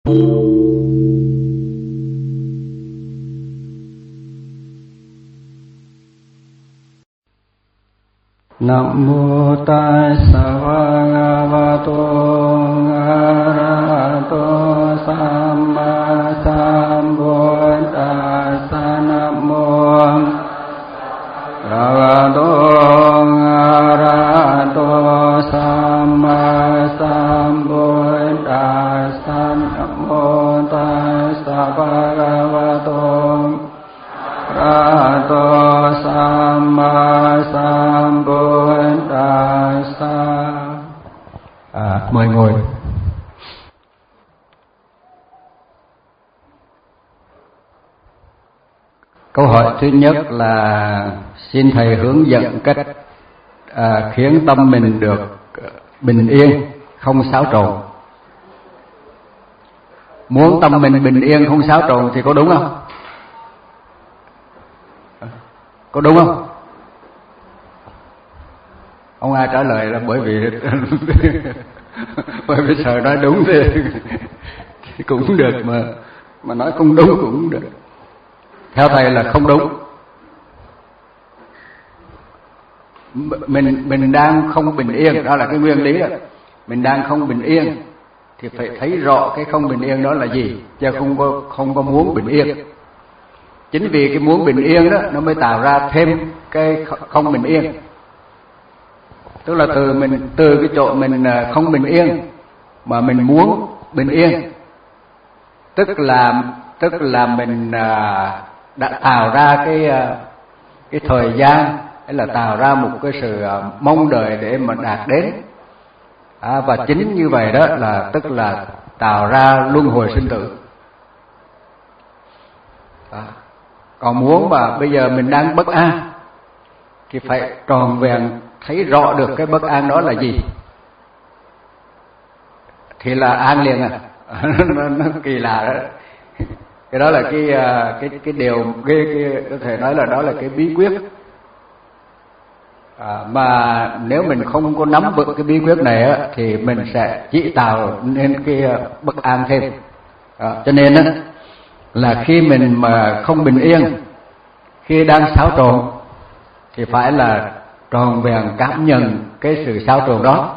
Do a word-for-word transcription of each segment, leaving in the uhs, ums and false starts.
Nam mô Tassa Bhagavato Arahato Samma Sambuddhassa. Nam mô Bhagavato Arahato Samma Sambuddhassa. Nam mô Tassa Bhagavato Arahato Samma Sambuddhassa. À, mời ngồi. Câu hỏi thứ nhất là xin thầy hướng dẫn cách à, khiến tâm mình được bình yên, không xáo trộn. Muốn tâm mình bình yên không xáo trộn thì có đúng không? Có đúng không? Ông ai trả lời là bởi vì bởi vì sợ nói đúng thì, thì cũng được, mà mà nói không đúng cũng được. Theo thầy là không đúng. Mình mình đang không bình yên, đó là cái nguyên lý đó. Mình đang không bình yên thì phải thấy rõ cái không bình yên đó là gì, chứ không có không có muốn bình yên. Chính vì cái muốn bình yên đó nó mới tạo ra thêm cái không bình yên. Tức là từ mình từ cái chỗ mình không bình yên mà mình muốn bình yên, tức là tức là mình đã tạo ra cái cái thời gian, hay là tạo ra một cái sự mong đợi để mà đạt đến. À, và chính như vậy đó là tức là tạo ra luân hồi sinh tử. À, còn muốn mà bây giờ mình đang bất an thì phải tròn vẹn thấy rõ được cái bất an đó là gì thì là an liền à. nó, nó kỳ lạ đó. Cái đó là cái cái cái điều cái, cái có thể nói là đó là cái bí quyết. À, mà nếu mình không có nắm vững cái bí quyết này á, thì mình sẽ chỉ tạo nên cái bất an thêm. À, cho nên á, là khi mình mà không bình yên, khi đang xáo trộn thì phải là tròn vẹn cảm nhận cái sự xáo trộn đó.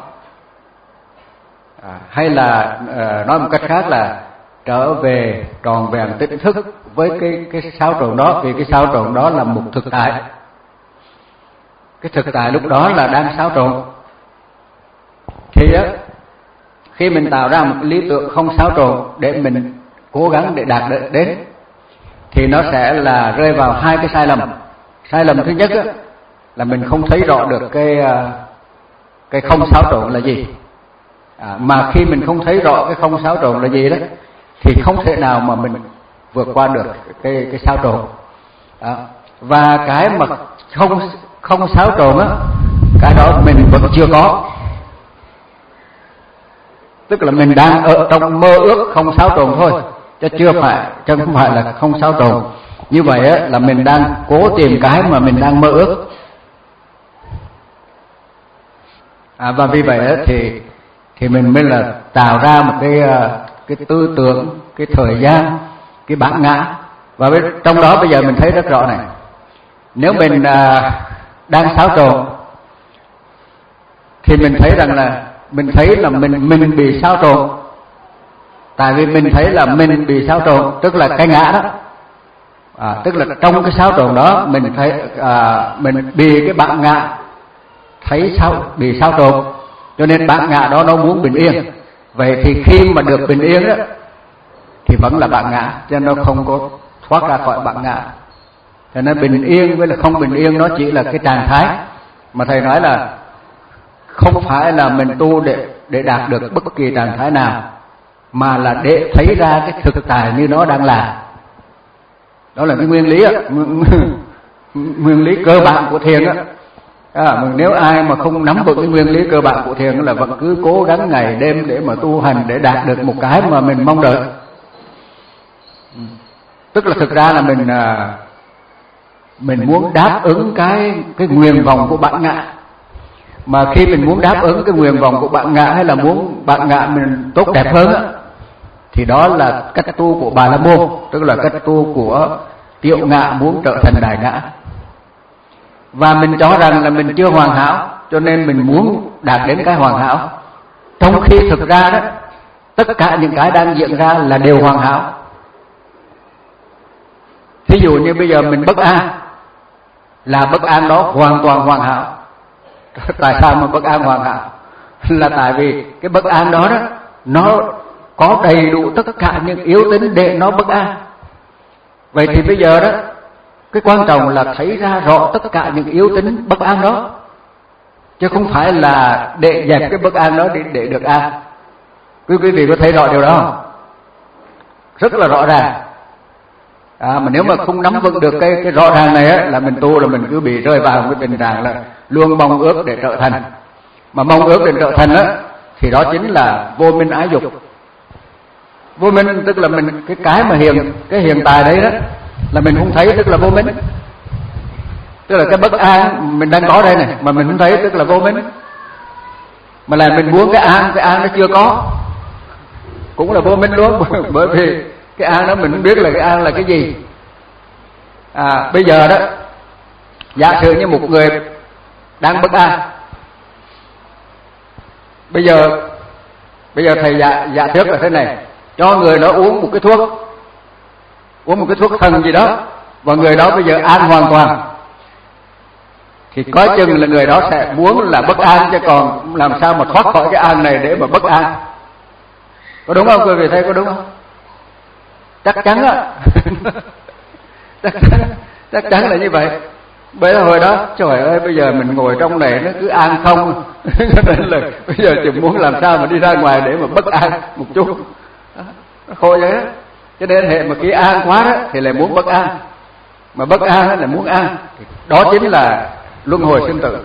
À, hay là à, nói một cách khác là trở về tròn vẹn tỉnh thức với cái cái xáo trộn đó, vì cái xáo trộn đó là một thực tại. Cái thực tại lúc đó là đang xáo trộn. Thì á, khi mình tạo ra một lý tưởng không xáo trộn để mình cố gắng để đạt đến, thì nó sẽ là rơi vào hai cái sai lầm. Sai lầm thứ nhất á, là mình không thấy rõ được cái cái không xáo trộn là gì. À, mà khi mình không thấy rõ cái không xáo trộn là gì đó, thì không thể nào mà mình vượt qua được cái cái xáo trộn. À, và cái mà không không xáo trộn á, cái đó mình vẫn chưa có. Tức là mình đang ở trong mơ ước không xáo trộn thôi, chứ chưa phải, chứ không phải là không xáo trộn. Như vậy á, là mình đang cố tìm cái mà mình đang mơ ước. À, và vì vậy á, thì thì mình mới là tạo ra một cái cái tư tưởng, cái thời gian, cái bản ngã. Và trong đó bây giờ mình thấy rất rõ này, nếu mình à, đang xáo trộn thì mình thấy rằng là mình thấy là mình mình bị xáo trộn. Tại vì mình thấy là mình bị xáo trộn, tức là cái ngã đó. À, tức là trong cái xáo trộn đó mình thấy à, mình bị cái bản ngã thấy sao bị xáo trộn, cho nên bản ngã đó nó muốn bình yên. Vậy thì khi mà được bình yên đó thì vẫn là bản ngã, cho nên nó không có thoát ra khỏi bản ngã. Cho nên bình yên với là không bình yên nó chỉ là cái trạng thái. Mà thầy nói là không phải là mình tu để để đạt được bất kỳ trạng thái nào, mà là để thấy ra cái thực tại như nó đang là. Đó là cái nguyên lý á, nguyên lý cơ bản của thiền á. À, mà nếu ai mà không nắm vững cái nguyên lý cơ bản của thiền là vẫn cứ cố gắng ngày đêm để mà tu hành để đạt được một cái mà mình mong đợi. Tức là thực ra là mình mình muốn đáp ứng cái cái nguyện vọng của bản ngã. Mà khi mình muốn đáp ứng cái nguyện vọng của bản ngã, hay là muốn bản ngã mình tốt đẹp hơn á, thì đó là cách tu của Bà La Môn, tức là cách tu của Tiểu Ngã muốn trở thành Đại Ngã. Và mình cho rằng là mình chưa hoàn hảo, cho nên mình muốn đạt đến cái hoàn hảo, trong khi thực ra đó tất cả những cái đang diễn ra là đều hoàn hảo. Thí dụ như bây giờ mình bất an, là bất an đó hoàn toàn hoàn hảo. Tại sao mà bất an hoàn hảo? Là tại vì cái bất an đó đó nó có đầy đủ tất cả những yếu tính để nó bất an. Vậy thì bây giờ đó cái quan trọng là thấy ra rõ tất cả những yếu tính bất an đó, chứ không phải là để dẹp cái bất an đó để, để được an. Quý quý vị có thấy rõ điều đó không? Rất là rõ ràng. À, mà nếu mà không nắm vững được cái cái rõ ràng này á, là mình tu là mình cứ bị rơi vào cái tình trạng là luôn mong ước để trở thành. Mà mong ước để trở thành á thì đó chính là vô minh ái dục. Vô minh tức là mình cái cái mà hiện cái hiện tại đấy đó là mình không thấy, tức là vô minh. Tức là cái bất an mình đang có đây này mà mình không thấy, tức là vô minh. Mà là mình muốn cái an, cái an nó chưa có, cũng là vô minh luôn. Bởi vì cái an đó mình không biết là cái an là cái gì. À, bây giờ đó giả sử như một người đang bất an, bây giờ bây giờ thầy giả giả trước là thế này, cho người đó uống một cái thuốc, uống một cái thuốc thần gì đó, và người đó bây giờ an hoàn toàn, thì có chừng là người đó sẽ muốn là bất an, chứ còn làm sao mà thoát khỏi cái an này để mà bất an. Có đúng không quý vị, thấy có đúng không? Chắc chắn á. chắc chắn chắc chắn là như vậy. Bởi hồi đó trời ơi, bây giờ mình ngồi trong này nó cứ an không. Cho nên là bây giờ chỉ muốn làm sao mà đi ra ngoài để mà bất an một chút. Nó khổ vậy đó. Cho nên hệ mà khi an quá đó thì lại muốn bất an, mà bất an là muốn an. Đó chính là luân hồi sinh tử.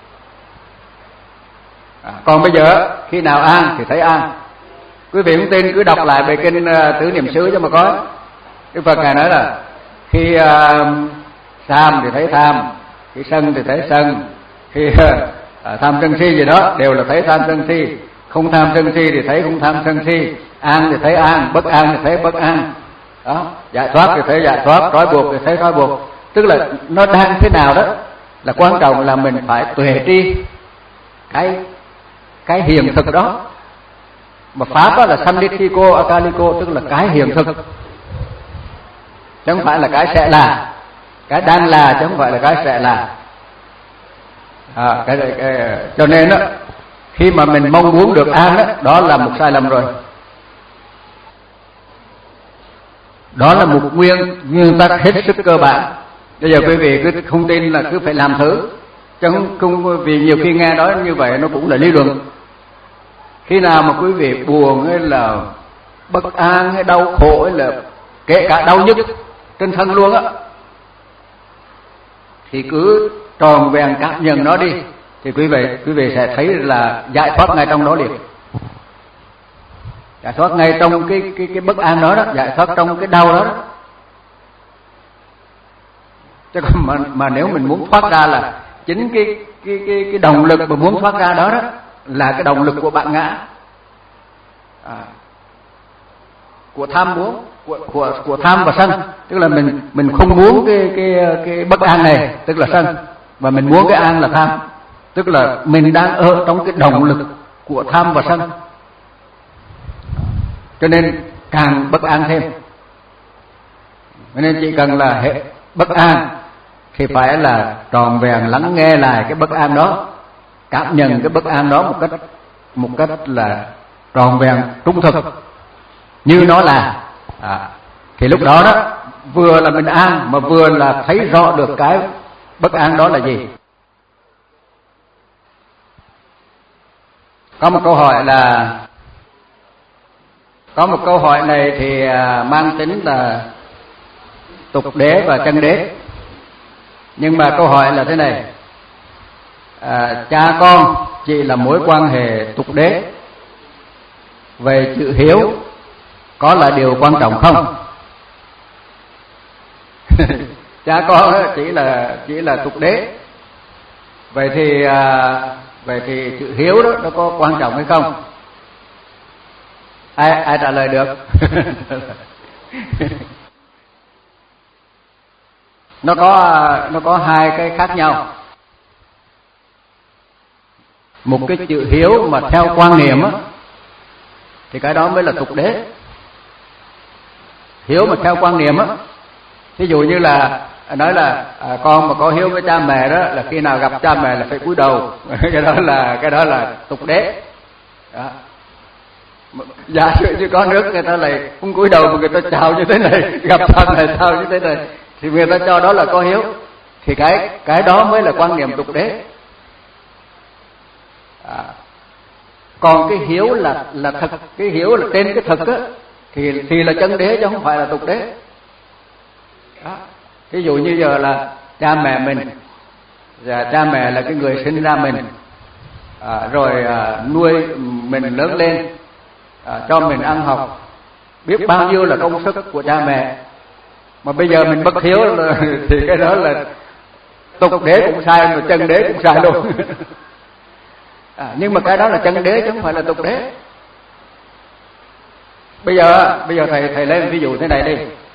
À, còn bây giờ khi nào an thì thấy an. Quý vị không tin cứ đọc lại bài kinh uh, Tứ Niệm xứ cho mà có. Đức Phật ngài nói là khi uh, tham thì thấy tham, khi sân thì thấy sân, khi uh, tham sân si gì đó đều là thấy tham sân si, không tham sân si thì thấy không tham sân si, an thì thấy an, bất an thì thấy bất an. Đó, giải thoát thì thấy giải thoát, trói buộc thì thấy trói buộc. Tức là nó đang thế nào đó là quan trọng là mình phải tuệ tri cái cái hiện thực đó. Mà pháp đó là samditthiko akaliko, tức là cái hiện thực, chứ không phải là cái sẽ là, cái đang là chứ không phải là cái sẽ là. À, cái, cái, cái, cho nên đó, khi mà mình mong muốn được an đó, đó là một sai lầm rồi. Đó là một nguyên nguyên tắc hết sức cơ bản. Bây giờ quý vị cứ không tin là cứ phải làm thử, chứ không, không vì nhiều khi nghe nói như vậy nó cũng là lý luận. Khi nào mà quý vị buồn hay là bất an hay đau khổ hay là kể cả đau nhức trên thân luôn á, thì cứ tròn vẹn cảm nhận nó đi, thì quý vị quý vị sẽ thấy là giải thoát ngay trong đó liền. Giải thoát ngay trong cái cái cái bất an đó đó, giải thoát trong cái đau đó, đó. Chứ còn mà, mà nếu mình muốn thoát ra là chính cái cái cái cái động lực mà muốn thoát ra đó đó là cái động lực của bản ngã, à, của tham muốn, của của của tham và sân. Tức là mình mình không muốn cái cái cái bất an này, tức là sân, và mình muốn cái an là tham. Tức là mình đang ở trong cái động lực của tham và sân, cho nên càng bất an thêm. Cho nên chỉ cần là hệ bất an thì phải là tròn vẹn lắng nghe lại cái bất an đó, cảm nhận cái bất an đó một cách một cách là tròn vẹn trung thực như nó là. À, thì lúc đó đó vừa là mình an mà vừa là thấy rõ được cái bất an đó là gì. Có một câu hỏi là có một câu hỏi này thì mang tính là tục đế và chân đế. Nhưng mà câu hỏi là thế này: à, cha con chỉ là mối quan hệ tục đế, về chữ hiếu có là điều quan trọng không? Cha con chỉ là chỉ là tục đế, vậy thì à, vậy thì chữ hiếu đó nó có quan trọng hay không? ai ai trả lời được? nó có nó có hai cái khác nhau. Một cái chữ hiếu mà theo quan niệm á, thì cái đó mới là tục đế. Hiếu mà theo quan niệm á, ví dụ như là nói là à, con mà có hiếu với cha mẹ đó là khi nào gặp cha mẹ là phải cúi đầu. cái đó là cái đó là tục đế. Đó. Giả sử như có nước người ta lại không cúi đầu mà người ta chào như thế này, gặp cha mẹ chào như thế này, thì người ta cho đó là có hiếu. Thì cái cái đó mới là quan niệm tục đế. À, còn cái hiếu là là thật, cái hiếu là trên cái thực á, thì thì là chân đế chứ không phải là tục đế. Đó. Ví dụ như giờ là cha mẹ mình, và cha mẹ là cái người sinh ra mình, à, rồi à, nuôi mình lớn lên, à, cho mình ăn học, biết bao nhiêu là công sức của cha mẹ, mà bây giờ mình bất hiếu là, thì cái đó là tục đế cũng sai, mà chân đế cũng sai luôn. À, nhưng mà cái đó là chân đế chứ không phải là tục đế. Bây giờ bây giờ thầy thầy lấy ví dụ thế này đi.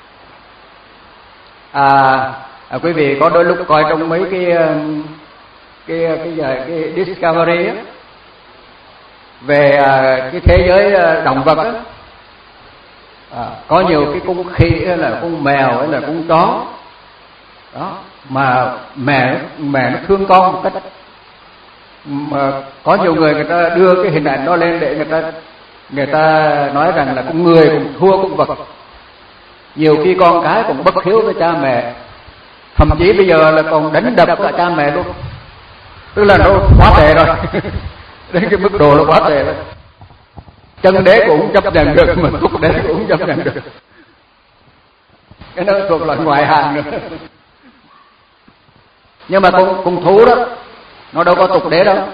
À, à, quý vị có đôi lúc coi trong mấy cái cái cái cái, cái Discovery á, về à, cái thế giới động vật á, à, có nhiều cái con khỉ hay là con mèo hay là con chó đó, mà mẹ mẹ nó thương con một cách mà có nhiều người người ta đưa cái hình ảnh đó lên để người ta người ta nói rằng là con người cũng thua con vật. Nhiều khi con cái cũng bất hiếu với cha mẹ, thậm chí bây giờ là còn đánh đập cả cha mẹ luôn, tức là nó quá tệ rồi. Đến cái mức độ nó quá tệ rồi. Chân đế cũng không chấp nhận được, mà tục đế cũng không chấp nhận được. Cái đó thuộc loại ngoại hạng nữa. Nhưng mà con con thú đó, nó đâu có tục đế đâu.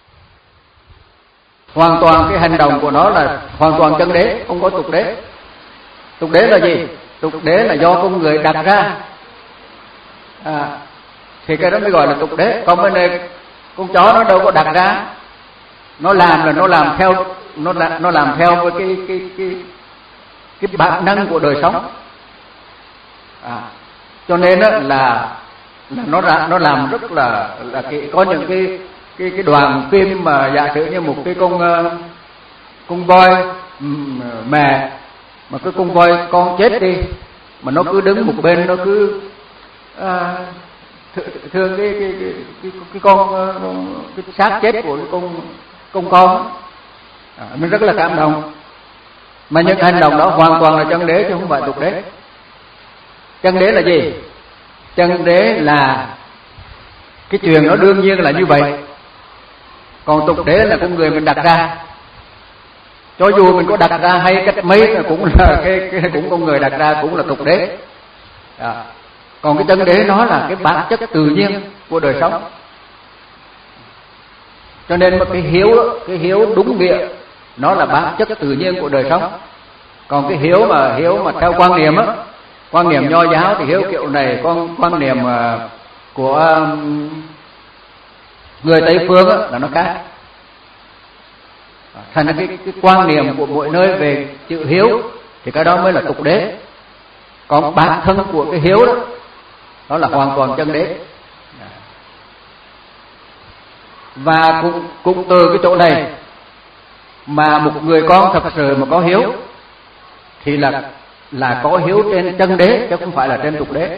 Hoàn toàn cái hành động của nó là hoàn toàn chân đế, không có tục đế. Tục đế là gì? Tục đế là do con người đặt ra, à, thì cái đó mới gọi là tục đế. Còn bên này con chó nó đâu có đặt ra, nó làm là nó làm theo nó là, nó làm theo với cái cái cái cái bản năng của đời sống, à, cho nên đó là là nó ra nó làm rất là là cái, có những cái cái cái đoàn phim mà giả sử như một cái con con voi mẹ mà cái con voi con chết đi mà nó cứ đứng một bên, nó cứ à, thương cái cái cái cái, cái con cái xác chết của cái con con con, à, mình rất là cảm động. Mà những hành động đó hoàn toàn là chân đế chứ không phải tục đế. Chân đế là gì? Chân đế là cái chuyện nó đương nhiên là như vậy. Còn tục đế là con người mình đặt ra. Cho dù mình có đặt ra hay cách mấy cũng là cái, cái cũng con người đặt ra, cũng là tục đế. À, còn cái chân đế nó là cái bản chất tự nhiên của đời sống. Cho nên mà cái hiếu cái hiếu đúng nghĩa nó là bản chất tự nhiên của đời sống. Còn cái hiếu mà hiếu mà theo quan niệm á, quan niệm nho giáo thì hiếu kiểu này, con quan niệm của người Tây phương á, là nó khác. Thành ra cái, cái quan niệm của mỗi nơi về chữ hiếu thì cái đó mới là tục đế. Còn bản thân của cái hiếu đó, đó là hoàn toàn chân đế. Và cũng, cũng từ cái chỗ này mà một người con thật sự mà có hiếu thì là là có hiếu trên chân đế chứ không phải là trên tục đế.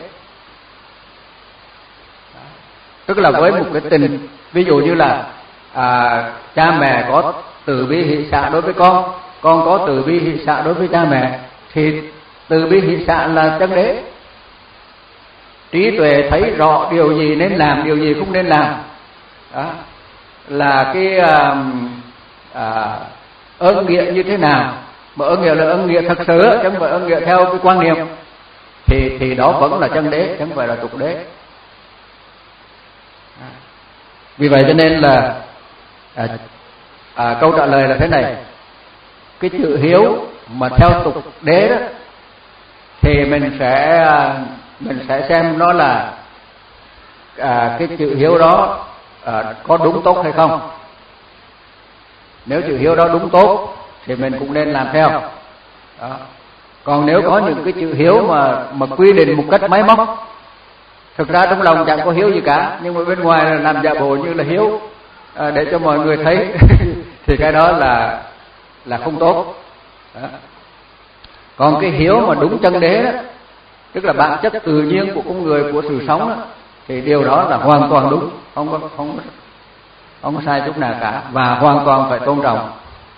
Tức là với một cái tình, ví dụ như là à, cha mẹ có từ bi hỷ xả đối với con, con có từ bi hỷ xả đối với cha mẹ, thì từ bi hỷ xả là chân đế. Trí tuệ thấy rõ điều gì nên làm, điều gì không nên làm. Đó là cái à, à, ơn nghĩa như thế nào. Mà ơn nghĩa là ơn nghĩa thật sự, chứ không phải ơn nghĩa theo cái quan niệm, thì thì đó vẫn là chân đế, chứ không phải là tục đế. Vì vậy cho nên là à, à, câu trả lời là thế này: cái chữ hiếu mà theo tục đế đó thì mình sẽ mình sẽ xem nó là à, cái chữ hiếu đó à, có đúng tốt hay không. Nếu chữ hiếu đó đúng tốt thì mình cũng nên làm theo. Đó. Còn nếu có những cái chữ hiếu mà mà quy định một cách máy móc, thực ra trong lòng chẳng có hiếu gì cả, nhưng mà bên ngoài là làm giả bộ như là hiếu à, để cho mọi người thấy thì cái đó là là không tốt. Đó. Còn cái hiếu mà đúng chân đế đó, tức là bản chất tự nhiên của con người, của sự sống đó, thì điều đó là hoàn toàn đúng, không có không không có sai chút nào cả, và hoàn toàn phải tôn trọng.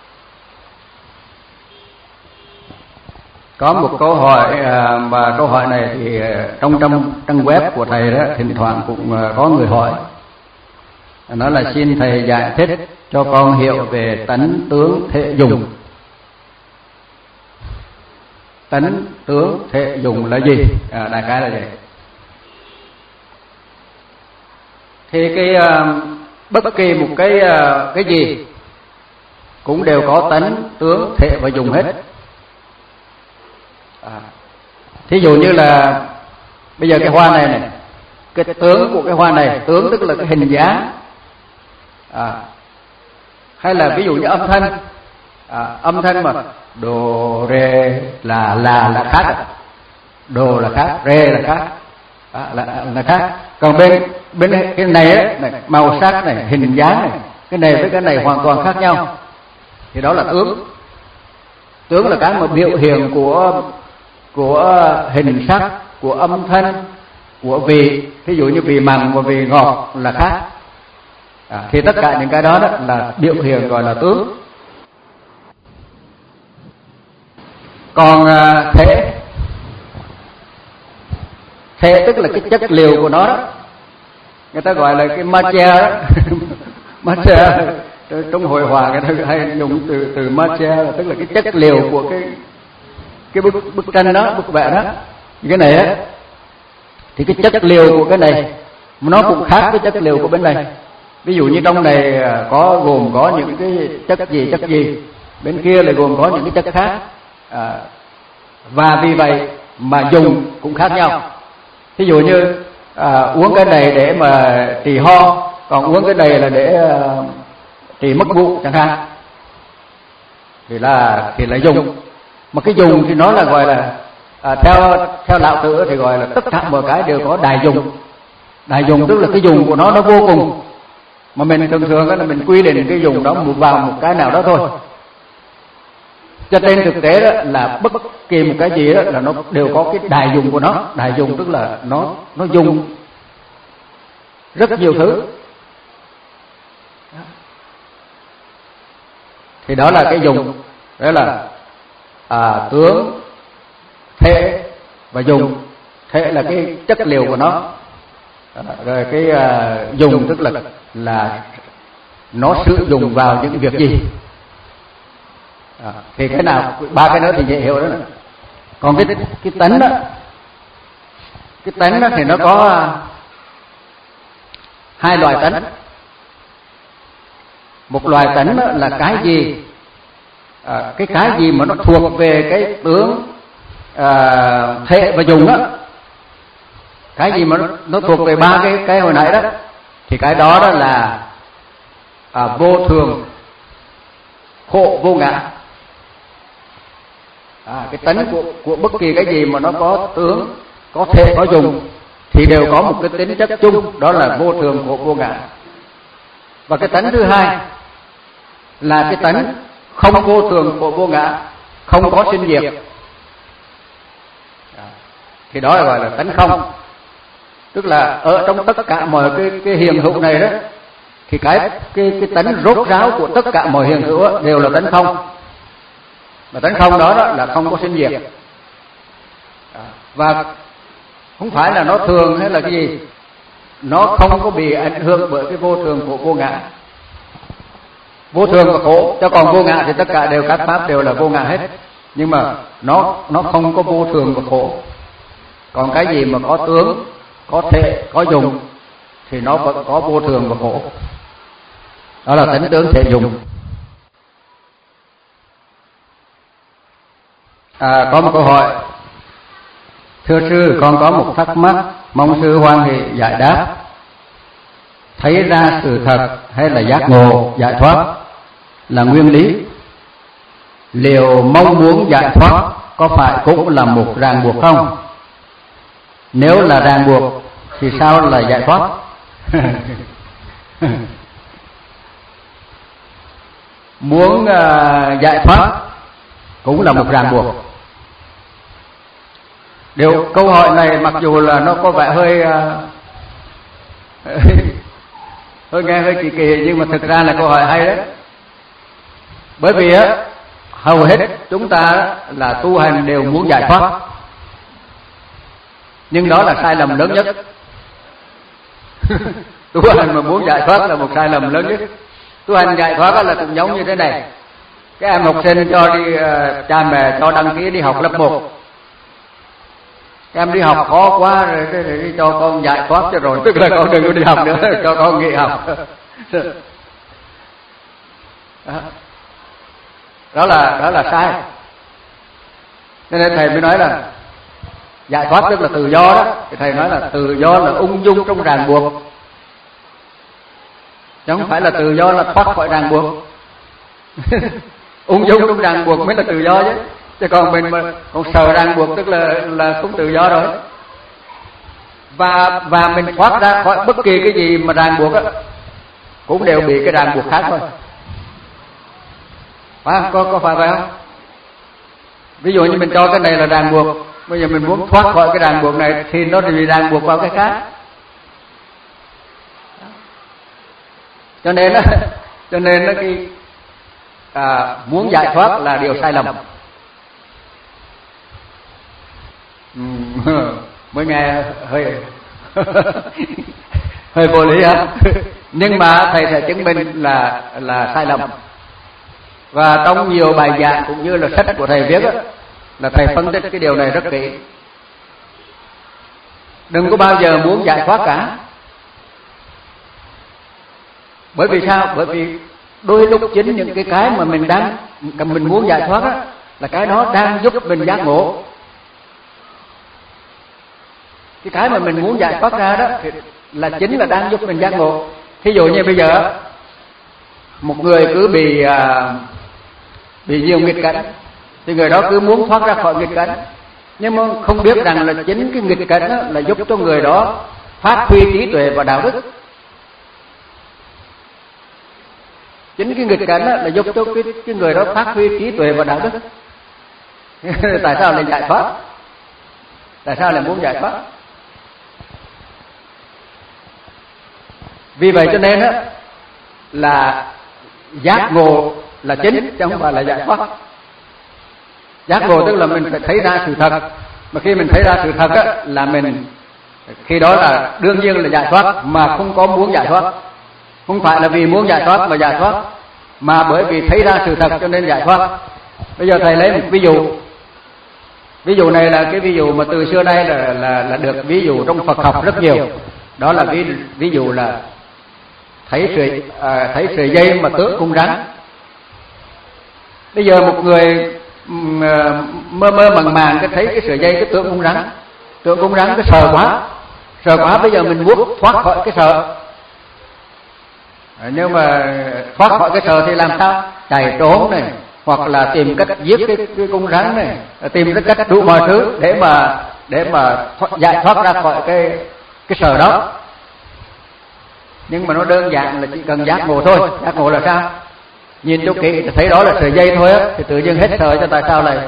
Có một câu hỏi mà câu hỏi này thì trong trong trang web của thầy đó thỉnh thoảng cũng có người hỏi, nó là xin thầy giải thích cho con hiểu về tánh tướng thể dùng. Tánh tướng thể dùng là gì? À, đại khái là vậy. Thì cái bất kỳ một cái cái gì cũng đều có tánh tướng thể và dùng hết. À, thí dụ như là bây giờ cái hoa này này, cái tướng của cái hoa này, tướng tức là cái hình dáng, à, hay là ví dụ như âm thanh, à, âm thanh mà đồ rê là là là khác, đồ là khác, rê là khác, à, là là khác. Còn bên bên cái này, ấy, này màu sắc này, hình dáng này, cái này với cái này hoàn toàn khác nhau, thì đó là tướng. Tướng là cái mà biểu hiện của của hình sắc, của âm thanh, của vị. Ví dụ như vị mặn và vị ngọt là khác, à, thì tất cả những cái đó, đó là biểu hiện gọi là tướng. Còn à, thể thể tức là cái chất liệu của nó đó, người ta gọi là cái materia đó. Materia trong hội họa người ta hay dùng từ từ materia, tức là cái chất liệu của cái cái bức bức tranh đó, bức vẽ đó. Cái này á thì cái chất liệu của cái này nó cũng khác với chất liệu của bên này. Ví dụ như trong này có gồm có những cái chất gì chất gì, bên kia lại gồm có những cái chất khác, à, và vì vậy mà dùng cũng khác nhau. Ví dụ như à, uống cái này để mà trị ho, còn uống cái này là để uh, trị mất ngủ chẳng hạn, thì là thì là dùng. Mà cái dùng thì nó là gọi là à, theo theo lão tử thì gọi là tất cả mọi cái đều có đại dùng. Đại dùng tức là cái dùng của nó nó vô cùng, mà mình thường thường là mình quy định cái dùng đó vào một cái nào đó thôi. Cho nên thực tế đó là bất kỳ một cái gì đó là nó đều có cái đại dùng của nó. Đại dùng tức là nó nó dùng rất nhiều thứ. Thì đó là cái dùng, đó là à, tướng, thể và dùng. Thể là cái chất liệu của nó, à, rồi cái à, dùng tức là là nó sử dụng vào những việc gì. À, thì cái nào ba cái nữa thì dễ hiểu đó. Còn cái cái tánh đó, cái tánh đó thì nó có hai loại tánh. Một loại tánh là cái gì, à, cái cái gì mà nó thuộc về cái tướng à, thể và dùng đó, cái gì mà nó, nó thuộc về ba cái cái hồi nãy đó, thì cái đó đó là à, vô thường, khổ, vô ngã. À, cái tánh của, của bất kỳ cái gì mà nó có tướng, có thể, có dùng thì đều có một cái tính chất chung, đó là vô thường, khổ, vô ngã. Và cái tánh thứ hai là cái tánh không vô thường, khổ, vô ngã, không có sinh diệt, à, thì đó là gọi là tánh không. Tức là ở trong tất cả mọi cái, cái hiện hữu này đó, thì cái cái cái tánh rốt ráo của tất cả mọi hiện hữu đều là tánh không. Mà tánh không đó, đó là không có sinh diệt, à, và không phải là nó thường hay là cái gì, nó không có bị ảnh hưởng bởi cái vô thường của vô ngã. Vô thường và khổ, cho còn vô ngã thì tất cả đều, các pháp đều là vô ngã hết, nhưng mà nó nó không có vô thường và khổ. Còn cái gì mà có tướng, có thể, có dùng thì nó vẫn có vô thường và khổ. Đó là tánh tướng thể dùng. À, có một câu hỏi: thưa sư, con có một thắc mắc, mong sư hoan hỷ giải đáp. Thấy ra sự thật hay là giác ngộ, giải thoát là nguyên lý? liệu mong muốn giải thoát có phải cũng là một ràng buộc không? Nếu là ràng buộc thì sao là giải thoát? Muốn uh, giải thoát cũng là một ràng buộc. Điều câu hỏi này mặc dù là nó có vẻ hơi uh, hơi nghe hơi kỳ kỳ, nhưng mà thực ra là câu hỏi hay đấy. Bởi vì á, hầu hết chúng ta là tu hành đều muốn giải thoát, nhưng đó là sai lầm lớn nhất. Tu hành mà muốn giải thoát là một sai lầm lớn nhất. Tu hành giải thoát là cũng giống như thế này. Các em học sinh cho đi, uh, cha mẹ cho đăng ký đi học lớp một. Các em đi học khó quá rồi, rồi, rồi đi cho con giải thoát cho rồi, tức là con đừng có đi học nữa, cho con nghỉ học. Đó là đó là sai. Cho nên thầy mới nói là giải thoát tức là tự do đó. Thì thầy nói là tự do là ung dung trong ràng buộc, chứ không phải là tự do là thoát khỏi ràng buộc. Ung dung trong ràng buộc mới là tự do chứ. Chứ còn mình mà còn sợ ràng buộc tức là là không tự do rồi. Và và mình thoát ra khỏi bất kỳ cái gì mà ràng buộc á, cũng đều bị cái ràng buộc khác thôi. Phải không? Có, có phải vậy không? Ví dụ như mình cho cái này là ràng buộc, bây giờ mình muốn thoát khỏi cái ràng buộc này thì nó bị ràng buộc vào cái khác. Cho nên đó, cho nên đó cái à, muốn giải thoát là điều sai lầm. Mới nghe hơi hơi vô lý ha. Nhưng mà thầy sẽ chứng minh là là sai lầm. Và trong nhiều bài giảng cũng như là sách của thầy viết á, là thầy phân tích cái điều này rất kỹ. Đừng có bao giờ muốn giải thoát cả. Bởi vì sao? Bởi vì đôi lúc chính những cái cái mà mình đang mình muốn giải thoát á, là cái đó đang giúp mình giác ngộ. Cái cái mà mình muốn giải thoát ra đó thì là chính là đang giúp mình giác ngộ. Thí dụ như bây giờ một người cứ bị à, bị nhiều nghịch cảnh, thì người đó cứ muốn thoát ra khỏi nghịch cảnh, nhưng mà không biết rằng là chính cái nghịch cảnh đó là giúp cho người đó phát huy trí tuệ và đạo đức. Chính cái nghịch cảnh đó là giúp cho cái, cái người đó phát huy trí tuệ và đạo đức. Tại sao lại giải thoát? Tại sao lại muốn giải thoát? Vì vậy cho nên á, là giác ngộ là chính, chứ không phải là giải thoát. Giác ngộ tức là mình phải thấy ra sự thật. Mà khi mình thấy ra sự thật á, là mình khi đó là đương nhiên là giải thoát, mà không có muốn giải thoát. Không phải là vì muốn giải thoát mà giải thoát, mà bởi vì thấy ra sự thật cho nên giải thoát. Bây giờ thầy lấy một ví dụ. Ví dụ này là cái ví dụ mà từ xưa nay là là là được ví dụ trong Phật học rất nhiều. Đó là ví ví dụ là thấy sợi à, thấy sợi dây mà tưởng cung rắn. Bây giờ một người mơ mơ màng màng cái thấy cái sợi dây cái tưởng cung rắn, tưởng cung rắn cái sợ quá, sợ quá bây giờ mình muốn thoát khỏi cái sợ. Nếu mà thoát khỏi cái sợ thì làm sao? Chạy trốn này, hoặc là tìm cách giết cái, cái cung rắn này, tìm cái cách đủ mọi thứ để mà để mà thoát, giải thoát ra khỏi cái cái sợ đó. Nhưng mà nó đơn giản là chỉ cần giác ngộ thôi. Giác ngộ là sao? Nhìn cho kỹ thấy đó là sợi dây thôi á, thì tự nhiên hết sợ, cho tại sao lại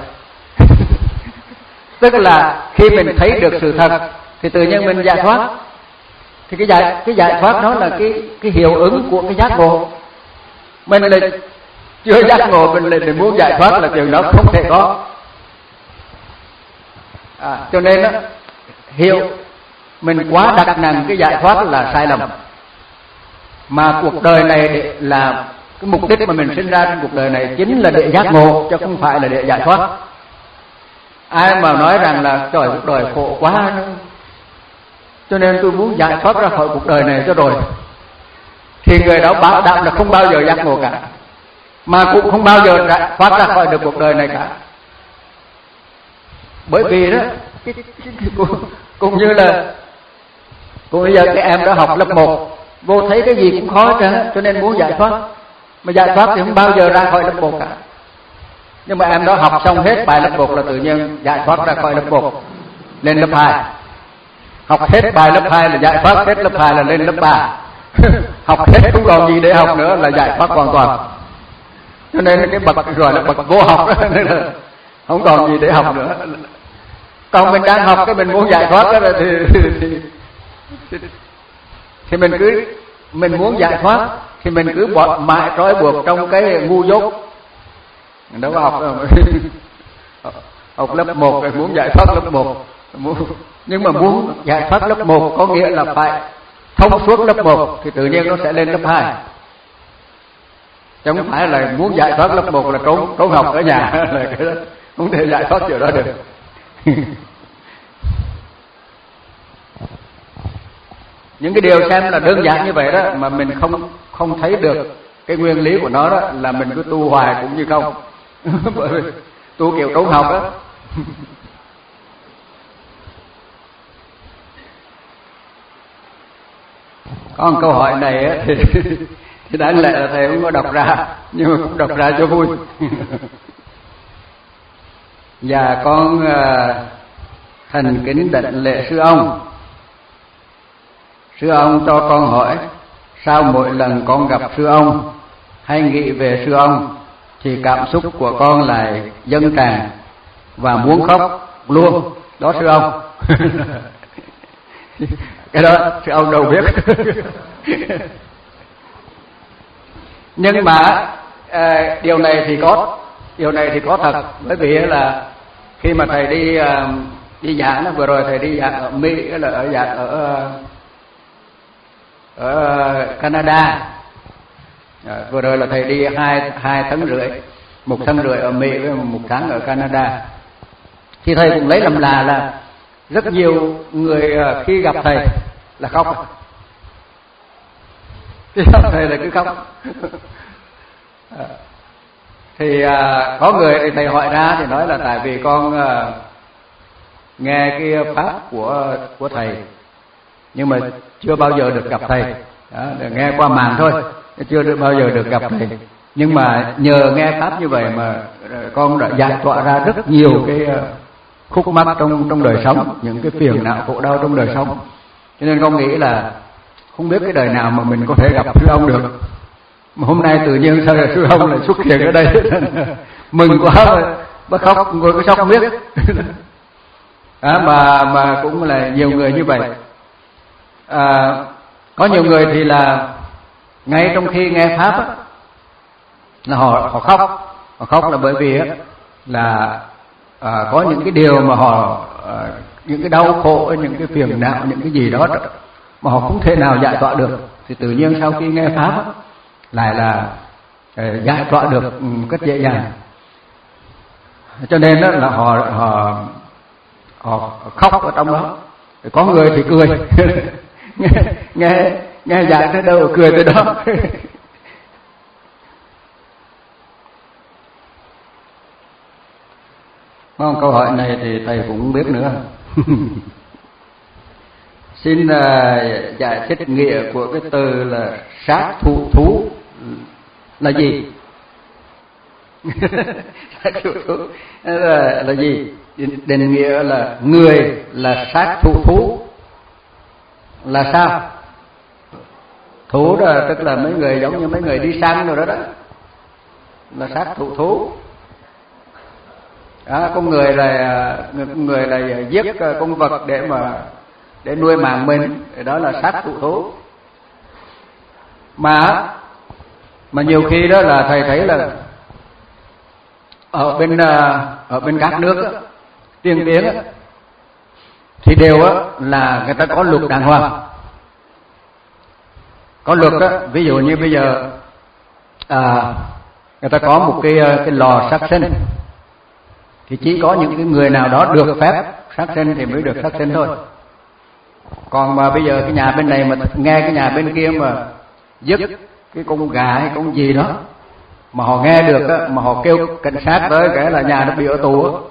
tức là khi mình thấy được sự thật thì tự nhiên mình giải thoát. Thì cái giải cái giải thoát đó là cái cái hiệu ứng của cái giác ngộ. Mình là chưa giác ngộ, mình lại muốn giải thoát là chuyện đó không thể có. À, cho nên đó, hiệu mình quá đặt nặng cái giải thoát là sai lầm. Mà cuộc đời này để là cái mục đích mà mình sinh ra trong cuộc đời này chính là để giác ngộ, chứ không phải là để giải thoát. Ai mà nói rằng là trời cuộc đời khổ quá, cho nên tôi muốn giải thoát ra khỏi cuộc đời này cho rồi, thì người đó bảo đảm là không bao giờ giác ngộ cả, mà cũng không bao giờ thoát ra khỏi được cuộc đời này cả. Bởi vì đó cái, cái, cái, cũng, cũng như là cũng bây giờ cái em đó học lớp một vô thấy cái gì cũng khó hết, cho nên muốn giải thoát. Mà giải thoát thì không bao giờ ra khỏi lớp một cả. Nhưng mà em đó học xong hết bài lớp một là tự nhiên giải thoát ra khỏi lớp một lên lớp hai. Học hết bài lớp hai là giải thoát, hết lớp hai là lên lớp ba. Học hết không còn gì để học nữa là giải thoát hoàn toàn. Cho nên cái bậc gọi là bậc vô học đó, nên là không còn gì để học nữa. Còn mình đang học cái mình muốn giải thoát đó thì, thì, thì, thì mình cứ mình muốn giải thoát thì mình cứ bỏ mãi trói buộc trong cái ngu dốt. Mình đâu có học đâu. Học lớp một rồi muốn giải thoát lớp một, nhưng mà muốn giải thoát lớp một có nghĩa là phải thông suốt lớp một thì tự nhiên nó sẽ lên lớp hai. Chứ không phải là muốn giải thoát lớp một là trốn trốn học ở nhà, là cái đó không thể giải thoát kiểu đó được. Những cái điều xem là đơn giản như vậy đó mà mình không không thấy được cái nguyên lý của nó đó là mình cứ tu hoài cũng như không. Bởi vì tu kiểu trốn học đó. Có một câu hỏi này á, thì, thì đáng lẽ là thầy không có đọc ra, nhưng mà cũng đọc ra cho vui. Dạ con uh, thành kính đảnh lễ sư ông. Sư ông cho con hỏi, sao mỗi lần con gặp sư ông hay nghĩ về sư ông thì cảm xúc của con lại dâng tràn và muốn khóc luôn đó sư ông? Cái đó sư ông đâu biết. Nhưng mà à, điều này thì có điều này thì có thật, bởi vì là khi mà thầy đi à, đi giảng, vừa rồi thầy đi giảng ở Mỹ, là ở giảng ở ở Canada. À, vừa rồi là thầy đi hai hai tháng rưỡi, một tháng rưỡi ở Mỹ với một tháng ở Canada. Thì thầy cũng lấy làm lạ là rất nhiều người khi gặp thầy là khóc, khi gặp thầy là cứ khóc. À, thì à, có người thì thầy hỏi ra thì nói là tại vì con à, nghe cái pháp của của thầy nhưng mà chưa bao giờ được gặp thầy. Đó, nghe qua màn thôi, chưa được bao giờ được gặp thầy. Nhưng mà nhờ nghe pháp như vậy mà con đã giải tỏa ra rất nhiều cái khúc mắc trong trong đời sống, những cái phiền não khổ đau trong đời sống. Cho nên con nghĩ là không biết cái đời nào mà mình có thể gặp sư ông được. Mà hôm nay tự nhiên sao sư ông lại xuất hiện ở đây, mừng quá mà, mà khóc, ngồi cái sốc biết. À, mà mà cũng là nhiều người như vậy. À, có nhiều người thì là ngay trong khi nghe pháp á, là họ họ khóc, họ khóc là bởi vì á, là à, có những cái điều mà họ à, những cái đau khổ, những cái phiền não, những cái gì đó mà họ không thể nào giải tỏa được, thì tự nhiên sau khi nghe pháp á, lại là à, giải tỏa được rất dễ dàng. Cho nên đó là họ họ họ khóc ở trong đó. Có người thì cười. nghe nghe nghe giảng tới đâu cười tới đó. Có một câu hỏi này thì thầy cũng không biết nữa. Xin uh, giải thích nghĩa của cái từ là sát thủ thú là gì? Sát thủ thú là, là gì? Định nghĩa là người là sát thủ thú là sao? Thú đó tức là mấy người giống như mấy người đi săn rồi đó đó, là sát thủ thú. Đó, con người là người là giết con vật để mà để nuôi mạng mình, đó là sát thủ thú. Mà mà nhiều khi đó là thầy thấy là ở bên ở bên các nước đó, tiên tiến đó, thì đều á là người ta có luật đàng hoàng, có luật đó. Ví dụ như bây giờ à, người ta có một cái cái lò sát sinh, thì chỉ có những cái người nào đó được phép sát sinh thì mới được sát sinh thôi. Còn mà bây giờ cái nhà bên này mà nghe cái nhà bên kia mà giết cái con gà hay con gì đó mà họ nghe được á, mà họ kêu cảnh sát tới cái là nhà nó bị ở tù á,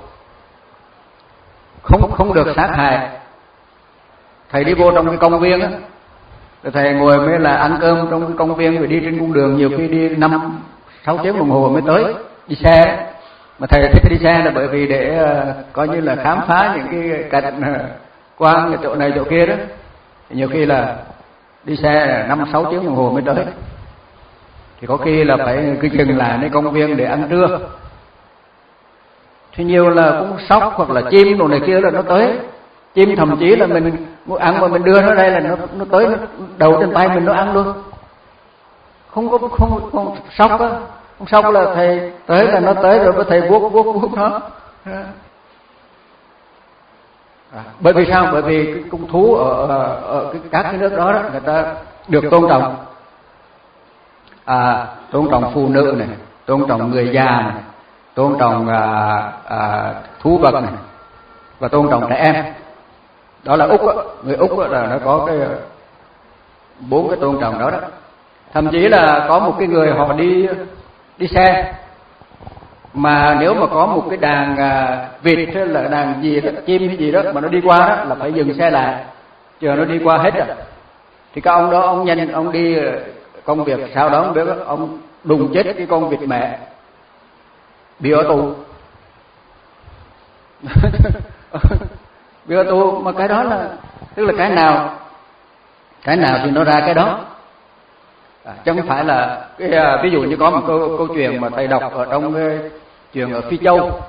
không không được sát hại. Thầy đi vô trong cái công viên á, thầy ngồi mới là ăn cơm trong cái công viên, rồi đi trên cung đường nhiều khi đi năm sáu tiếng đồng hồ mới tới, đi xe Mà thầy thích đi xe là bởi vì để uh, coi như là khám phá những cái cảnh uh, quang ở chỗ này chỗ kia đó. Nhiều khi là đi xe năm sáu tiếng đồng hồ mới tới, thì có khi là phải cứ dừng lại nơi công viên để ăn trưa. Thì nhiều là cũng sóc hoặc là chim đồ này kia là nó tới. Chim thậm chí là mình muốn ăn mà mình đưa nó đây là nó nó tới, nó đầu trên tay mình nó ăn luôn. Không có không không sóc á, không sóc là thầy tới là nó tới rồi có thầy vuốt vuốt vuốt nó. À, bởi vì sao? Bởi vì cái cung thú ở, ở, ở cái, các cái nước đó, đó người ta được tôn trọng, à, tôn trọng phụ nữ này, tôn trọng người già này, tôn trọng à, à, thú vật này, và tôn trọng trẻ em. Đó là Úc đó. Người Úc đó là nó có cái bốn cái tôn trọng đó đó. Thậm chí là có một cái người họ đi đi xe, mà nếu mà có một cái đàn à, vịt hay là đàn gì đó, chim hay gì đó mà nó đi qua đó là phải dừng xe lại, chờ nó đi qua hết rồi. Thì cái ông đó ông nhanh ông đi công việc, sau đó ông biết ông đùng chết cái con vịt mẹ, bị ở tù. Bị ở tù. Mà cái đó là tức là cái nào cái nào thì nó ra cái đó. À, chứ không phải là cái, à, ví dụ như có một câu, câu chuyện mà thầy đọc ở trong cái chuyện ở Phi Châu,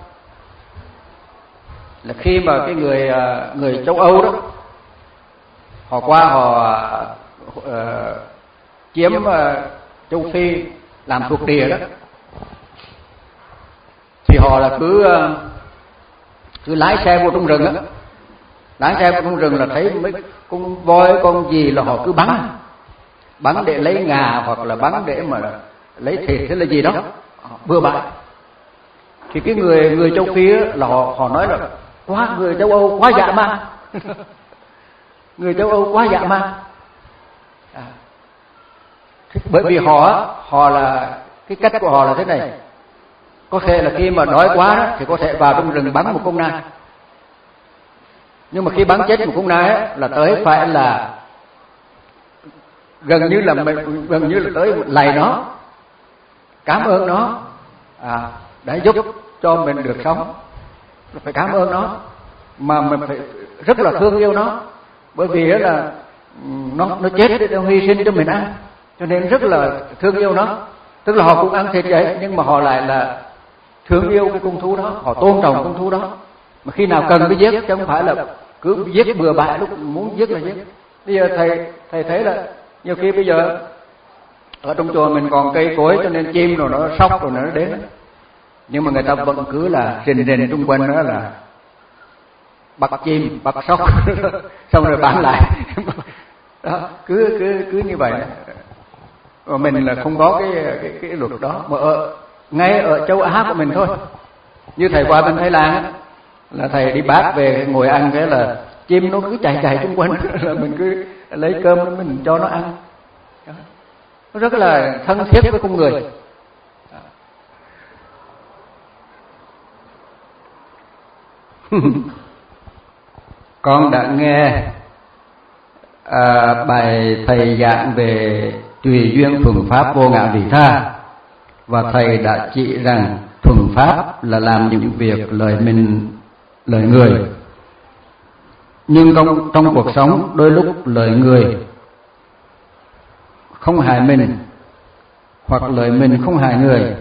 là khi mà cái người người châu Âu đó họ qua họ uh, chiếm uh, châu Phi làm thuộc địa đó, thì họ là cứ uh, cứ lái xe vô trong rừng á, lái xe vô trong rừng là thấy mấy con voi con gì là họ cứ bắn bắn để lấy ngà hoặc là bắn để mà lấy thịt hay là gì đó bừa bãi. Thì cái người người châu Phi là họ họ nói là quá người châu Âu quá dạ man. Người châu Âu quá dạ man. À, bởi vì họ họ là cái cách của họ là thế này, có thể là khi mà đói quá đó, thì có thể vào trong rừng bắn một con nai, nhưng mà khi bắn chết một con nai á, là tới phải là gần như là gần như là tới lạy nó, cảm ơn nó, à, đã giúp cho mình được sống, phải cảm ơn nó, mà mình phải rất là thương yêu nó, bởi vì là nó nó chết để nó hy sinh cho mình ăn, cho nên rất là thương yêu nó. Tức là họ cũng ăn thịt vậy, nhưng mà họ lại là thương yêu cái con thú đó, họ tôn trọng con thú đó, mà khi nào cần mới giết, chứ không phải là cứ giết bừa bãi lúc muốn giết là giết. Bây giờ thầy thầy thấy là nhiều khi bây giờ ở trong chùa mình còn cây cối, cho nên chim rồi nó sóc rồi nó đến, nhưng mà người ta vẫn cứ là rình rình xung quanh đó là bắt chim bắt sóc xong rồi bán lại. Đó, cứ cứ cứ như vậy. Và mình là không có cái cái, cái luật đó, mà ở, ngay ở châu Á của mình thôi. Như thầy qua bên Thái Lan á, là thầy đi bác về ngồi ăn cái là chim nó cứ chạy chạy xung quanh, là mình cứ lấy cơm mình cho nó ăn. Đó. Nó rất là thân thiết với con người. Con đã nghe à, bài thầy giảng về tùy duyên thuần pháp vô ngã vị tha, và thầy đã chỉ rằng thuần pháp là làm những việc lời mình lời người, nhưng trong trong cuộc sống đôi lúc lời người không hại mình hoặc lời mình không hại người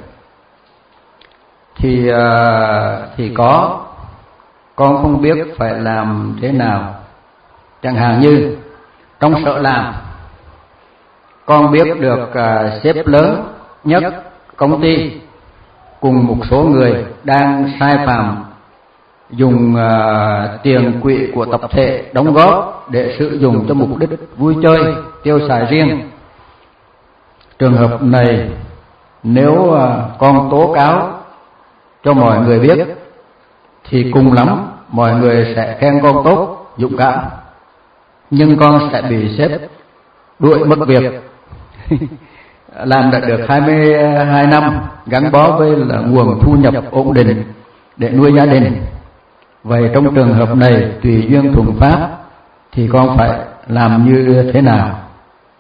thì uh, thì có con không biết phải làm thế nào. Chẳng hạn như trong sở làm, con biết được uh, sếp lớn nhất công ty cùng một số người đang sai phạm dùng uh, tiền quỹ của tập thể đóng góp để sử dụng cho mục đích vui chơi tiêu xài riêng. Trường hợp này nếu uh, con tố cáo cho mọi người biết thì cùng lắm mọi người sẽ khen con tốt, dũng cảm, nhưng con sẽ bị sếp đuổi mất việc. Làm đã được hai mươi hai năm, gắn bó với là nguồn thu nhập ổn định để nuôi gia đình. Vậy trong trường hợp này tùy duyên thuần pháp thì con phải làm như thế nào?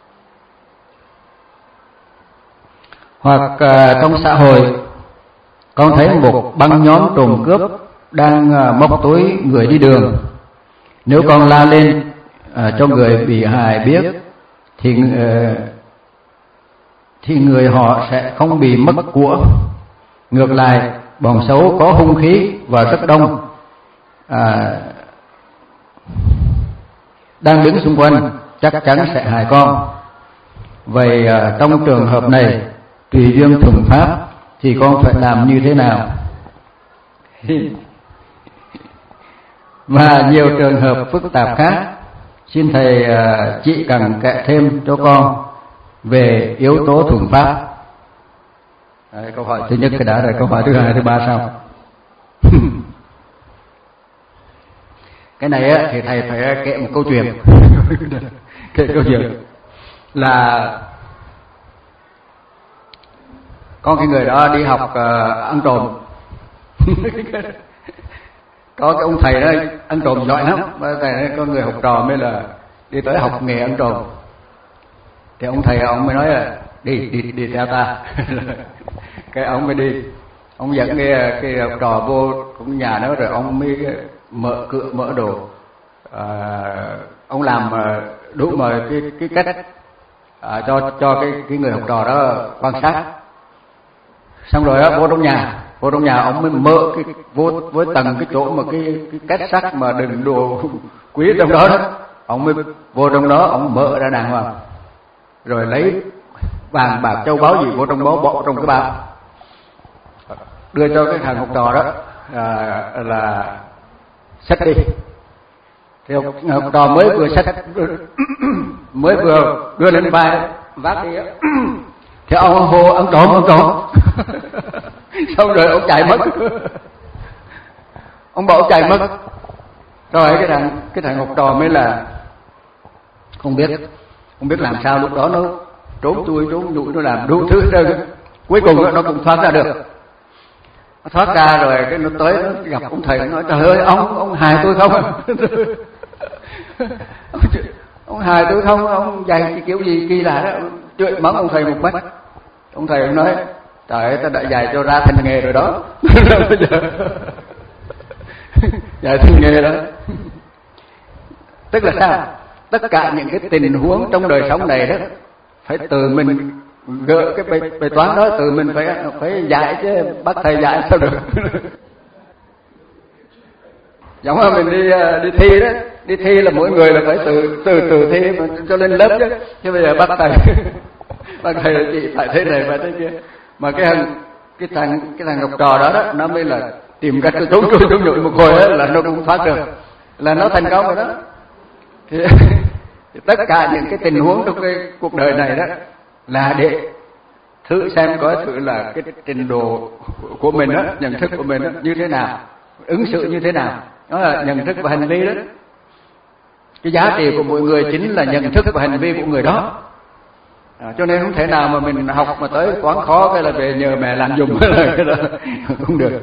Hoặc uh, trong xã hội con thấy một băng nhóm trộm cướp đang móc túi người đi đường. Nếu con la lên à, cho người bị hại biết thì uh, thì người họ sẽ không bị mất của. Ngược lại, bọn xấu có hung khí và rất đông à, đang đứng xung quanh, chắc chắn sẽ hại con. Vậy à, trong trường hợp này, tùy duyên thuận pháp thì con phải làm như thế nào? Và nhiều trường hợp phức tạp khác, xin thầy à, chỉ cần kể thêm cho con về yếu tố thuận pháp. Đấy, câu hỏi thứ nhất cái đã rồi, câu hỏi thứ hai, thứ ba sao? Cái này á, thì thầy phải kể một câu chuyện. Kể câu chuyện là có cái người đó đi học uh, ăn trộm. Có cái ông thầy đó ăn trộm giỏi lắm. Thầy đó, có người học trò mới là đi tới học nghề ăn trộm. Thì ông thầy ông mới nói là đi đi đi theo ta. Cái ông mới đi, ông dẫn cái cái học trò vô cũng nhà đó, rồi ông mới mở cửa mở đồ. À, ông làm đủ mọi cái cái cách à, cho cho cái cái người học trò đó quan sát. Xong rồi đó, vô trong nhà, vô trong nhà ông mới mở cái vô với tầng cái chỗ mà cái cái két sắt mà đựng đồ quý trong đó đó, ông mới vô trong đó, ông mở ra đàng hoàng, rồi lấy vàng bạc châu báu gì vô trong đó bỏ trong cái bao, đưa cho cái thằng học trò đó à, là xách đi. Thì học, học trò mới vừa xách mới vừa đưa lên vai vác đi thì ông hô ăn trộm ăn trộm. Xong rồi ông chạy mất. Ông bỏ chạy mất. Rồi cái thằng cái thằng học trò mới là không biết không biết làm sao, lúc đó nó trốn chui trốn nhụi, nó làm đủ thứ hết. Cuối cùng nó cũng thoát ra được. Nó thoát ra rồi cái nó tới nó gặp ông thầy, nó nói trời ơi ông ông hại tôi không? Ông hại tôi không? Ông dạy cái kiểu gì kỳ lạ đó. Chửi mắng ông thầy một bách. Ông thầy ông nói trời ơi ta đã dạy cho ra thành nghề rồi đó. Bây giờ dạy thành nghề đó. Tức là sao? Tất cả những cái tình huống trong đời sống này đó phải từ mình gỡ cái bài, bài toán đó, từ mình phải phải dạy chứ bắt thầy dạy sao được. Giống như mình đi đi thi đó, đi thi là mỗi người là phải từ từ từ thi mà cho lên lớp chứ. Chứ bây giờ bắt thầy bắt thầy là chị phải thế này phải thế kia. Mà cái thằng cái thằng cái thằng học trò đó đó, nó mới là tìm cách trốn chui trốn nhụi một hồi đó, là nó cũng thoát được, là nó thành công rồi đó. Thì, thì tất cả những cái tình huống trong cái cuộc đời này đó là để thử xem có thử là cái trình độ của mình đó, nhận thức của mình đó, như thế nào, ứng xử như thế nào, đó là nhận thức và hành vi đó. Cái giá trị của mỗi người chính là nhận thức và hành vi của người đó. À, cho nên không thể nào mà mình học mà tới toán khó cái là về nhờ mẹ làm dùng cái đó không được.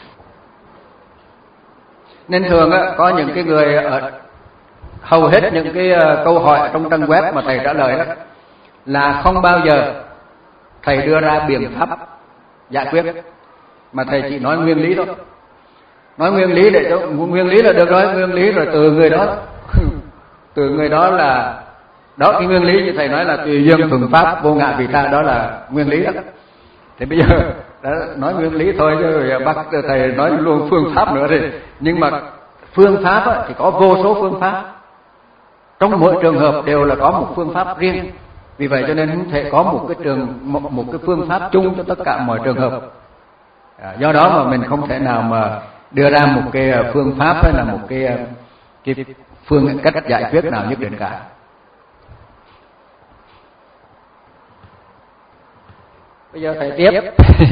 Nên thường á, có những cái người ở hầu hết những cái uh, câu hỏi trong trang web mà thầy trả lời đó là không bao giờ thầy đưa ra biện pháp giải quyết, mà thầy chỉ nói nguyên lý thôi. Nói nguyên lý để cho nguyên lý là được rồi, nguyên lý rồi từ người đó từ người đó là đó, cái nguyên lý như thầy nói là tùy duyên thuận pháp vô ngã vị tha, đó là nguyên lý đó. Thì bây giờ đã nói nguyên lý thôi chứ bắt thầy nói luôn phương pháp nữa thì, nhưng mà phương pháp á, thì có vô số phương pháp, trong mỗi trường hợp đều là có một phương pháp riêng. Vì vậy cho nên không thể có một cái trường một, một cái phương pháp chung cho tất cả mọi trường hợp. À, do đó mà mình không thể nào mà đưa ra một cái phương pháp hay là một cái cái phương cách giải quyết nào nhất định cả. Bây giờ thầy tiếp.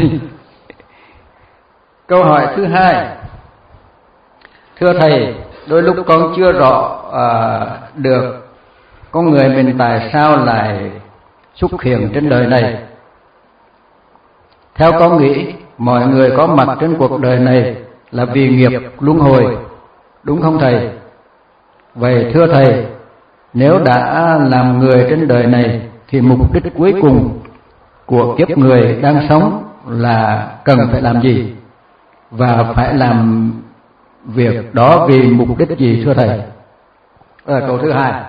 Câu hỏi thứ hai. Thưa thầy, đôi lúc con chưa rõ à, được con người mình tại sao lại xuất hiện trên đời này. Theo con nghĩ, mọi người có mặt trên cuộc đời này là vì nghiệp luân hồi, đúng không thầy? Vậy thưa thầy, nếu đã làm người trên đời này thì mục đích cuối cùng của kiếp người đang sống là cần phải làm gì và phải làm việc đó vì mục đích gì thưa thầy? Đó là câu thứ hai.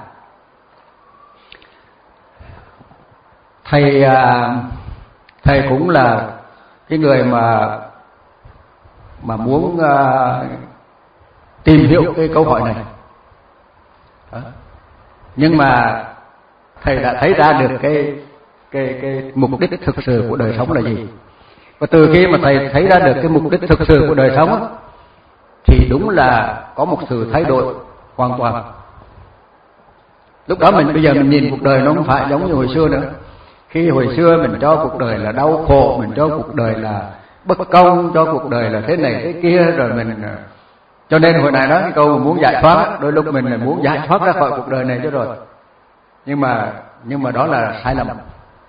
Thầy thầy cũng là cái người mà mà muốn uh, tìm hiểu cái câu hỏi này. Đó. Nhưng mà thầy đã thấy ra được cái cái cái mục đích thực sự của đời sống là gì. Và từ khi mà thầy thấy ra được cái mục đích thực sự của đời sống thì đúng là có một sự thay đổi hoàn toàn. Lúc đó mình bây giờ mình nhìn cuộc đời nó không phải giống như hồi xưa nữa. Khi hồi xưa mình cho cuộc đời là đau khổ, mình cho cuộc đời là bất công, cho cuộc đời là thế này thế kia, rồi mình cho nên hồi này nói cái câu muốn giải thoát, đôi lúc mình là muốn giải thoát ra khỏi cuộc đời này chứ rồi. Nhưng mà nhưng mà đó là sai lầm.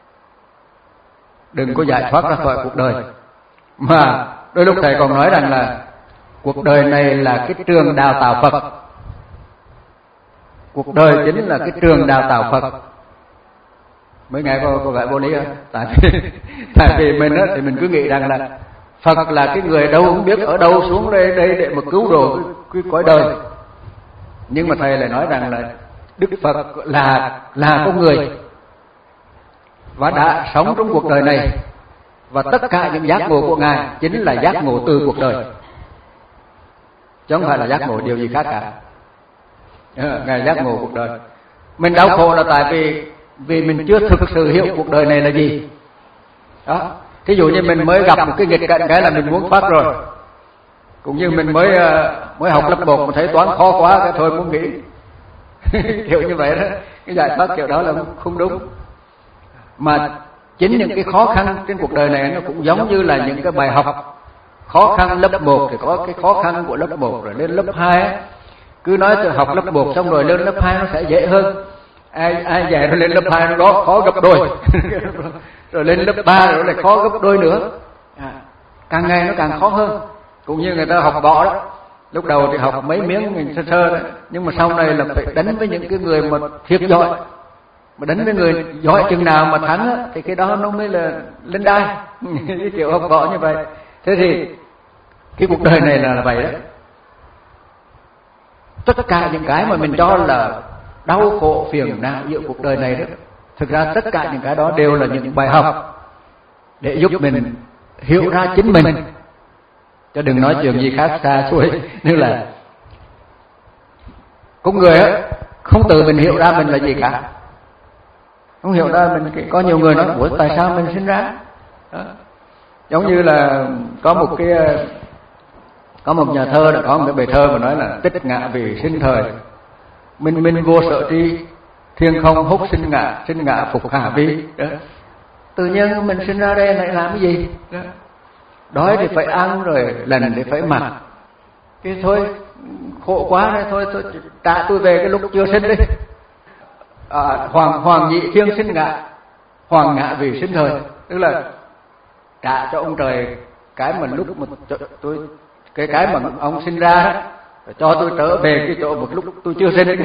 Đừng có giải thoát ra khỏi cuộc đời. Mà đôi lúc thầy còn nói rằng là cuộc đời này là cái trường đào tạo Phật. Cuộc đời chính là cái trường đào tạo Phật. Mới nghe có có gái vô lý không? Tại vì tại vì mình á thì mình cứ nghĩ rằng là Phật là cái người đâu không biết ở đâu xuống đây đây để mà cứu độ cái, cái cõi đời. Nhưng mà thầy lại nói rằng là Đức Phật là là con người và đã sống trong cuộc đời này, và tất cả những giác ngộ của Ngài chính là giác ngộ từ cuộc đời, chứ không phải là giác ngộ điều gì khác cả. Ngài giác ngộ cuộc đời. Mình đau khổ là tại vì vì mình chưa thực sự hiểu cuộc đời này là gì. Đó. Thí dụ như mình mới gặp một cái nghịch cảnh cái là mình muốn thoát rồi. Cũng như mình mới mới học lớp một mà thấy toán khó quá cái thôi muốn nghỉ. Kiểu như vậy đó. Cái giải thoát kiểu đó là không đúng. Mà chính những cái khó khăn trên cuộc đời này nó cũng giống như là những cái bài học. Khó khăn lớp một thì có cái khó khăn của lớp một, rồi lên lớp hai ấy. Cứ nói từ học lớp một xong rồi lên lớp hai nó sẽ dễ hơn. Ai ai dạy nó lên lớp hai nó đó khó gấp đôi. Rồi lên lớp ba rồi lại khó gấp đôi nữa. À, càng ngày nó càng khó hơn. Cũng như người ta học võ đó. Lúc đầu thì học mấy miếng mình sơ sơ đó, nhưng mà sau này là phải đánh với những cái người mà thiệt giỏi. Mà đánh với người giỏi chừng nào mà thắng á, thì cái đó nó mới là lên đai. Cái kiểu học võ như vậy. Thế thì cái cuộc đời này là, là vậy đó. Tất cả những cái mà mình cho là đau khổ phiền não giữa cuộc đời này đó, thực ra tất cả những cái đó đều là những bài học để giúp mình hiểu ra chính mình. Cho đừng nói chuyện gì khác xa xôi. Như là có người á không tự mình hiểu ra mình là gì cả. Không hiểu ra mình. Có nhiều người nói ủa tại sao mình sinh ra đó. Giống như là có một cái có một nhà thơ đã có một cái bài thơ mà nói là tích ngã vì sinh thời, minh minh vô sở tri, thiên không húc sinh ngã, sinh ngã phục hạ vi. Đó. Tự nhiên mình sinh ra đây lại làm cái gì? Đó. Đói thì phải ăn, rồi lần thì phải mặc. Thế thôi khổ quá đấy, thôi, thôi trả tôi về cái lúc chưa sinh đi. À, hoàng hoàng nhị thiên sinh ngã, hoàng ngã vì sinh thời, tức là trả cho ông trời cái mà lúc mà tôi cái cái mà ông sinh ra cho tôi trở về cái chỗ một lúc tôi chưa sinh.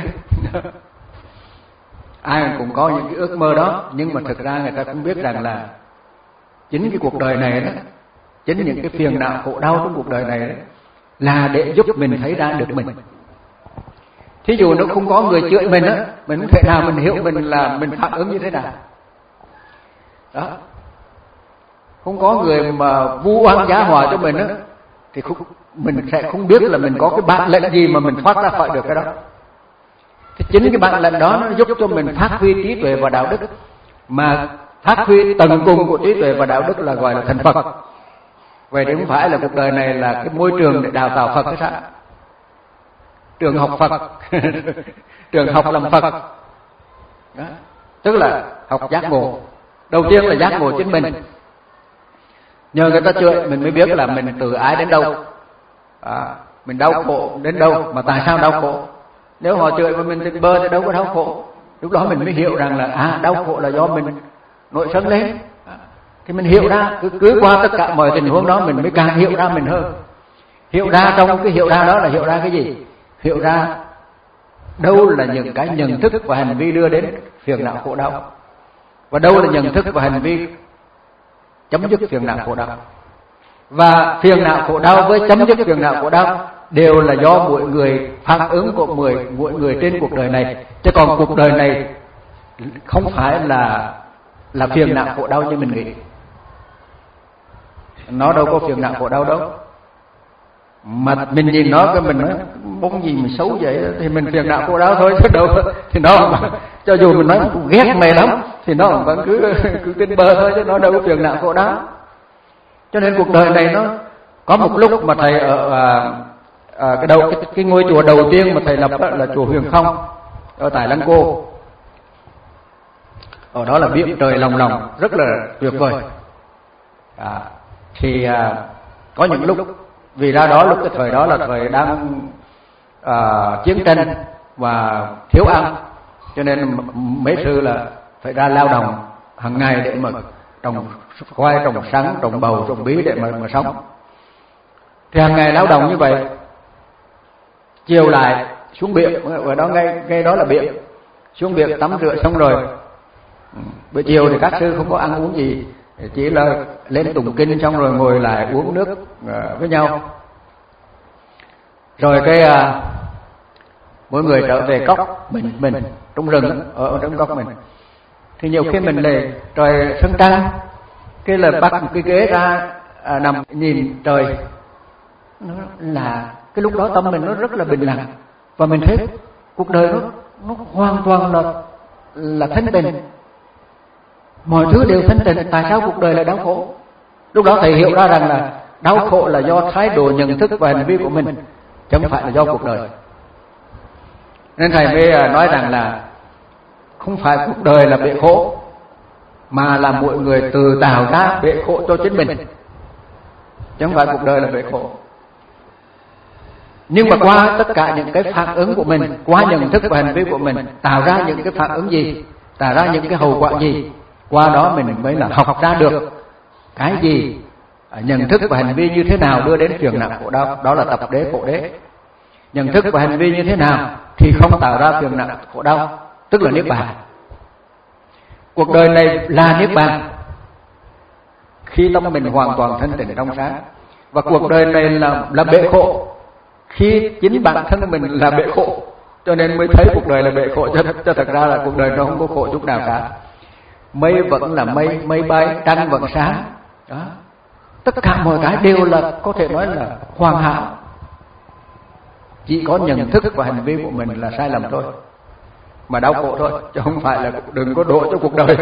Ai cũng có những cái ước mơ đó, nhưng mà thực ra người ta cũng biết rằng là chính cái cuộc đời này đó, chính những cái phiền não khổ đau trong cuộc đời này đó, là để giúp mình thấy ra được mình. Thí dụ nó không có người chửi mình á, mình không thể nào mình hiểu mình là mình phản ứng như thế nào. Đó. Không có người mà vu oan giá hòa cho mình á, thì không, mình sẽ không biết là mình có cái bản lĩnh gì mà mình thoát ra khỏi được cái đó. Thì chính cái bản lĩnh đó nó giúp cho mình phát huy trí tuệ và đạo đức. Mà phát huy tận cùng của trí tuệ và đạo đức là gọi là thành Phật. Vậy thì không phải là cuộc đời này là cái môi trường để đào tạo Phật hay sao? Trường học Phật. Trường học làm Phật. Đó. Tức là học giác ngộ. Đầu tiên là giác ngộ chính mình. Nhờ người ta chửi mình mới biết là mình từ ái đến đâu, à, mình đau khổ đến đâu, mà tại sao đau khổ. Nếu họ chửi mà mình tình bơ thì đâu có đau khổ. Lúc đó mình mới hiểu rằng là à, đau khổ là do mình nội sân lên. À, thì mình hiểu ra, cứ cứ qua tất cả mọi tình huống đó mình mới càng hiểu ra mình hơn. Hiểu ra trong cái hiểu ra đó là hiểu ra cái gì? Hiểu ra đâu là những cái nhận thức và hành vi đưa đến phiền não khổ đau, và đâu là nhận thức và hành vi chấm dứt phiền não khổ đau. Và phiền não khổ đau với chấm dứt phiền não khổ đau đều là do mỗi người phản ứng của mỗi mỗi người trên cuộc đời này, chứ còn cuộc đời này không phải là là phiền não khổ đau như mình nghĩ. Nó đâu có phiền não khổ đau đâu. Mà mình nhìn nó cái mình nói bóng gì mình xấu vậy thì mình phiền não khổ đau thôi, chứ đâu thì nó cho dù mình nói cũng ghét mày lắm thì nó vẫn cứ cứ trên bờ thôi, chứ nó đâu có phiền não khổ đau. Cho nên cuộc đời này nó có một lúc mà thầy ở à, à, cái đầu cái, cái ngôi chùa đầu tiên mà thầy lập đó là chùa Huyền Không ở tại Lăng Cô. Ở đó là biển trời lòng lòng rất là tuyệt vời. À, thì à, có những lúc vì ra đó lúc cái thời đó là thời đang à, chiến tranh và thiếu ăn, cho nên mấy sư là phải ra lao động hàng ngày để mà trồng khoai, trồng sắn, trồng bầu, trồng bí để mà, mà sống. Thì hàng ngày lao động như vậy, chiều lại xuống biển, ở đó ngay ngay đó là biển, xuống biển tắm rửa xong rồi buổi chiều thì các sư không có ăn uống gì, chỉ là lên tụng kinh xong rồi ngồi lại uống nước với nhau. Rồi cái à, mỗi người trở về cốc mình mình trong rừng ở trong cốc mình, thì nhiều khi mình lại trời sân trăng, cái là bắt một cái ghế ra à, nằm nhìn trời, nó là cái lúc đó tâm mình nó rất là bình lặng, và mình thấy cuộc đời nó nó hoàn toàn là là thanh tịnh, mọi thứ đều thanh tịnh. Tại sao cuộc đời lại đau khổ? Lúc đó thầy hiểu ra rằng là đau khổ là do thái độ nhận thức và hành vi của mình, chứ không phải là do cuộc đời. Nên thầy mới nói rằng là không phải cuộc đời là bể khổ, mà là mỗi người tự tạo ra bể khổ cho chính mình, chứ không phải cuộc đời là bể khổ. Nhưng mà qua tất cả những cái phản ứng của mình, qua nhận thức và hành vi của mình tạo ra những cái phản ứng gì, tạo ra những cái hậu quả gì, qua đó mình mới là học ra được cái gì, nhận thức và hành vi như thế nào đưa đến phiền não khổ đau, đó là tập đế khổ đế. Nhận thức và hành vi như thế nào thì không tạo ra phiền não khổ đau, tức là niết bàn. Cuộc đời này là niết bàn khi tâm mình hoàn toàn thanh tịnh trong sáng, và cuộc đời này là là bể khổ khi chính bản thân mình là bể khổ, cho nên mới thấy cuộc đời là bể khổ, cho, cho thật ra là cuộc đời nó không có khổ chút nào cả. Mây vẫn là mây, mây bay, trăng vẫn sáng đó. Tất cả mọi cái đều là có thể nói là hoàn hảo, chỉ có nhận thức và hành vi của mình là sai lầm thôi, mà đau khổ thôi, chứ không phải là đừng có đổ cho cuộc đời.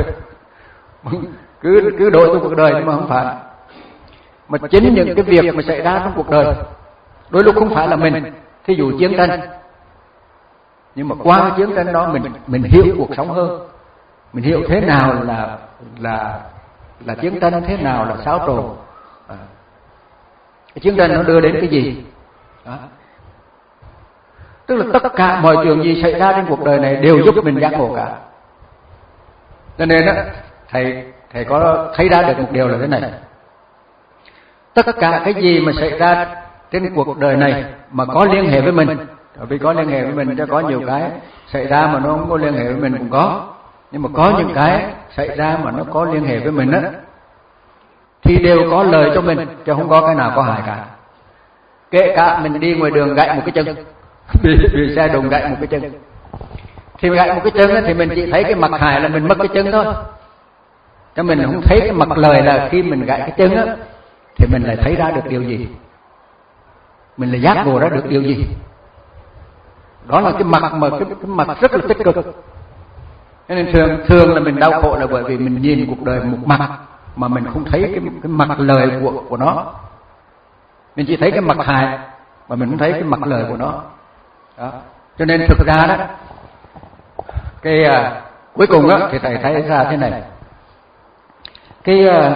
cứ cứ đổ cho cuộc đời nhưng mà không phải. Mà chính những cái việc mà xảy ra trong cuộc đời đôi lúc không phải là mình, thí dụ chiến tranh, nhưng mà qua cái chiến tranh đó mình mình hiểu cuộc sống hơn, mình hiểu thế nào là là là chiến tranh, thế nào là xáo trộn, à, cái chiến tranh nó đưa đến cái gì đó. Tức là tất cả mọi chuyện gì xảy ra trên cuộc đời này đều giúp mình giác ngộ cả. Cho nên á, thầy thầy có thấy ra được một điều là thế này: tất cả cái gì mà xảy ra trên cuộc đời này mà có liên hệ với mình, vì có liên hệ với mình cho có nhiều cái xảy ra mà nó không có liên hệ với mình cũng có, nhưng mà có những cái xảy ra mà nó có liên hệ với mình á thì đều có lợi cho mình, chứ không có cái nào có hại cả. Kể cả mình đi ngoài đường gãy một cái chân, vì, vì xe đụng gãy một cái chân, thì gãy một cái chân ấy, thì mình chỉ thấy cái mặt hại là mình mất cái chân thôi, cho mình không thấy cái mặt lợi là khi mình gãy cái chân á thì mình lại thấy ra được điều gì, mình lại giác ngộ ra được điều gì. Đó là cái mặt mà cái, cái mặt rất là tích cực. Cho nên thường thường là mình đau khổ là bởi vì mình nhìn cuộc đời một mặt mà mình không thấy cái cái mặt lời của của nó, mình chỉ thấy cái mặt hại mà mình không thấy cái mặt lời của nó. Đó. Cho nên thực ra đó, cái uh, cuối cùng đó thì thầy thấy ra thế này: cái uh,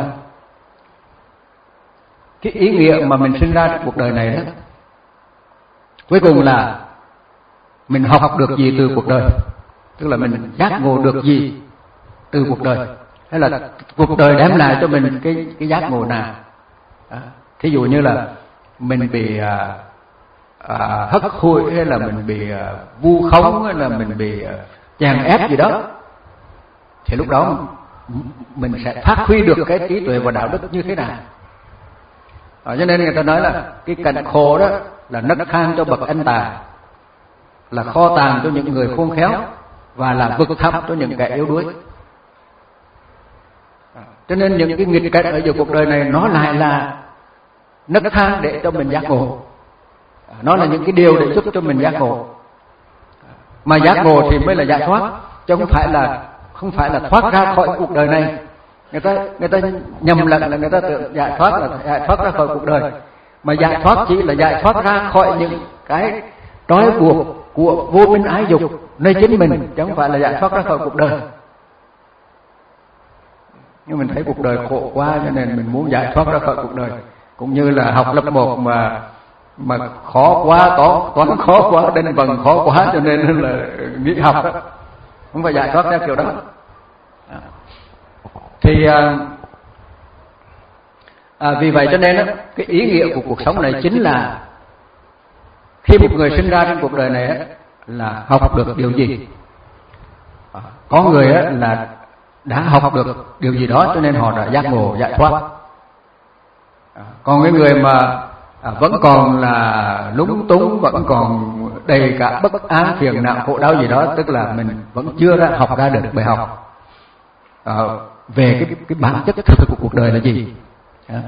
cái ý nghĩa mà mình sinh ra trong cuộc đời này đó, cuối cùng là mình học được gì từ cuộc đời, tức là mình giác ngộ được gì từ cuộc đời, hay là cuộc đời đem lại cho mình cái cái giác ngộ nào. Đó. Thí dụ như là mình bị à, à, hất hủi, hay là mình bị à, vu khống, hay là mình bị à, chèn ép gì đó, thì lúc đó mình sẽ phát huy được cái trí tuệ và đạo đức như thế nào. À, cho nên người ta nói là cái cảnh khổ đó là nấc thang cho bậc anh tài, là kho tàng cho những người khôn khéo, và là vực thẳm cho những kẻ yếu đuối. À, cho nên những cái nghịch cảnh ở giữa cuộc đời này nó lại là nấc thang để cho mình giác ngộ. À, nó là những cái điều để giúp cho mình giác ngộ. Mà giác ngộ thì mới là giải thoát, chứ không phải là không phải là thoát ra khỏi cuộc đời này. Người ta người ta nhầm lẫn là người ta tưởng giải thoát là giải thoát ra khỏi cuộc đời, mà giải thoát chỉ là giải thoát ra khỏi những cái trói buộc của vô minh ái dục nơi chính mình, chứ không phải là giải thoát ra khỏi cuộc đời. Nhưng mình thấy cuộc đời khổ quá cho nên mình muốn giải thoát ra khỏi cuộc đời. Cũng như là học lớp một mà mà khó quá, toán toán khó quá, đánh vần khó quá cho nên là nghỉ học đó. Không phải giải thoát theo kiểu đó. Thì à, à, vì vậy cho nên đó, cái ý nghĩa của cuộc sống này chính là khi một người sinh ra trên cuộc đời này đó, là học được điều gì. À, có người đó là đã học được điều gì đó cho nên họ đã giác ngộ giải thoát. À, còn cái người mà à, vẫn còn là lúng túng, vẫn còn đầy cả bất an, phiền não, khổ đau gì đó, tức là mình vẫn chưa ra học ra được bài học à, về cái cái bản chất thực của cuộc đời là gì. À.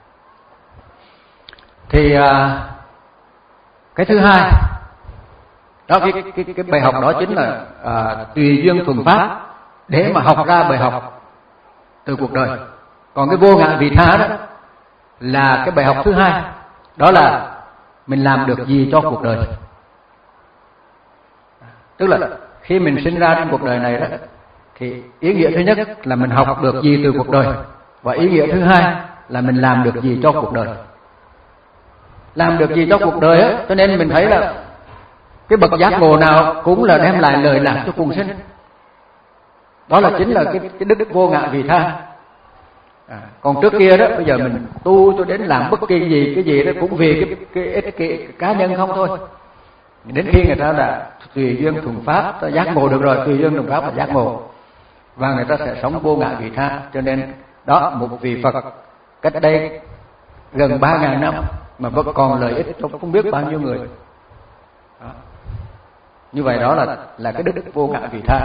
Thì à, cái thứ hai đó, cái cái cái bài học đó chính là à, tùy duyên thuần pháp để mà học ra bài học từ cuộc đời. Còn cái vô ngã vị tha đó là cái bài học thứ hai, đó là mình làm được gì cho cuộc đời. Tức là khi mình sinh ra trong cuộc đời này đó, thì ý nghĩa thứ nhất là mình học được gì từ cuộc đời, và ý nghĩa thứ hai là mình làm được gì cho cuộc đời. Làm được gì cho cuộc đời á, cho nên mình thấy là cái bậc giác ngộ nào cũng là đem lại lợi lạc cho cùng sinh. Đó là chính là cái, cái đức vô ngã vị tha. À, còn trước kia đó, bây giờ mình tu cho đến làm bất kỳ gì cái gì đó cũng vì cái cái ích kỷ cá nhân không thôi. Đến khi người ta đã tùy duyên thuần pháp, ta giác ngộ được rồi, tùy duyên thuần pháp là giác ngộ, và người ta sẽ sống vô ngã vị tha. Cho nên đó, một vị Phật cách đây gần ba ngàn năm mà vẫn còn lợi ích cho không biết bao nhiêu người. Đó. Như vậy đó là là cái đức vô ngã vị tha.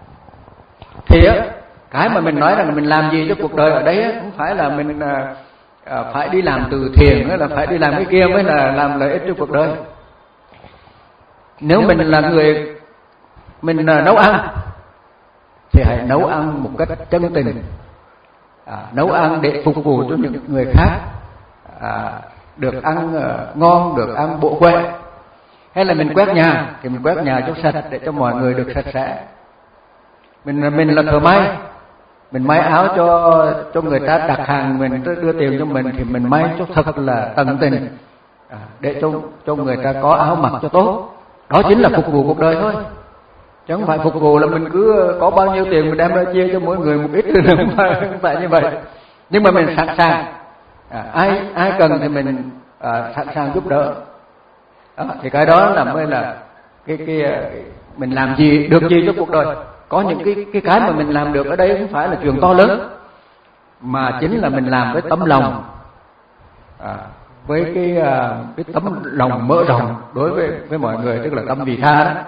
Thì á, cái mà mình nói rằng mình làm gì cho cuộc đời ở đây á, không phải là mình à, à, phải đi làm từ thiện, hay là phải đi làm cái kia mới là làm lợi ích cho cuộc đời. Nếu mình là người mình à, nấu ăn thì hãy nấu ăn một cách chân tình, à, nấu ăn để phục vụ cho những người khác à, được ăn à, ngon, được ăn bổ khỏe. Hay là mình quét nhà thì mình quét nhà cho sạch để cho mọi người được sạch sẽ. Mình mình là thợ may, mình may áo cho cho người ta đặt hàng, mình đưa tiền cho mình thì mình may cho thật là tận tình à, để cho cho người ta có áo mặc cho tốt. Đó chính là phục vụ cuộc đời thôi, chứ không phải phục vụ là mình cứ có bao nhiêu tiền mình đem ra chia cho mỗi người một ít, không phải, không phải như vậy. Nhưng mà mình sẵn sàng à, ai ai cần thì mình à, sẵn sàng giúp đỡ. Đó, thì cái đó là mới là cái cái mình làm gì được gì cho cuộc đời. Có những cái cái cái mà mình làm được ở đây không phải là chuyện to lớn, mà chính là mình làm với tấm lòng, à, với cái cái tấm lòng mở rộng đối với với mọi người, tức là tâm vị tha đó.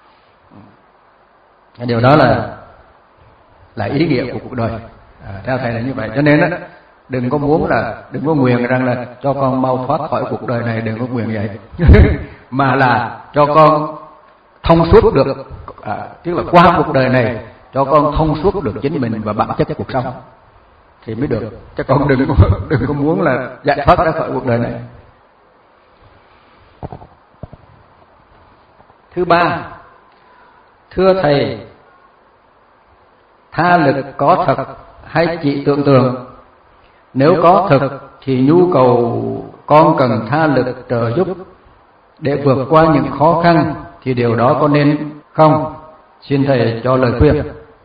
Điều đó là là ý nghĩa của cuộc đời. À, theo thầy là như vậy. Cho nên đó, đừng có muốn là đừng có nguyện rằng là cho con mau thoát khỏi cuộc đời này, đừng có nguyện vậy. Mà là cho con thông suốt được, à, tức là qua cuộc đời này cho con thông suốt được chính mình và bản chất cuộc sống thì mới được. Chứ con đừng đừng có muốn là giải thoát ra khỏi cuộc đời này. Thứ ba, thưa thầy, tha lực có thật hay chỉ tưởng tượng? Nếu có thực thì nhu cầu con cần tha lực trợ giúp để vượt qua những khó khăn thì điều đó có nên không? Xin thầy cho lời khuyên.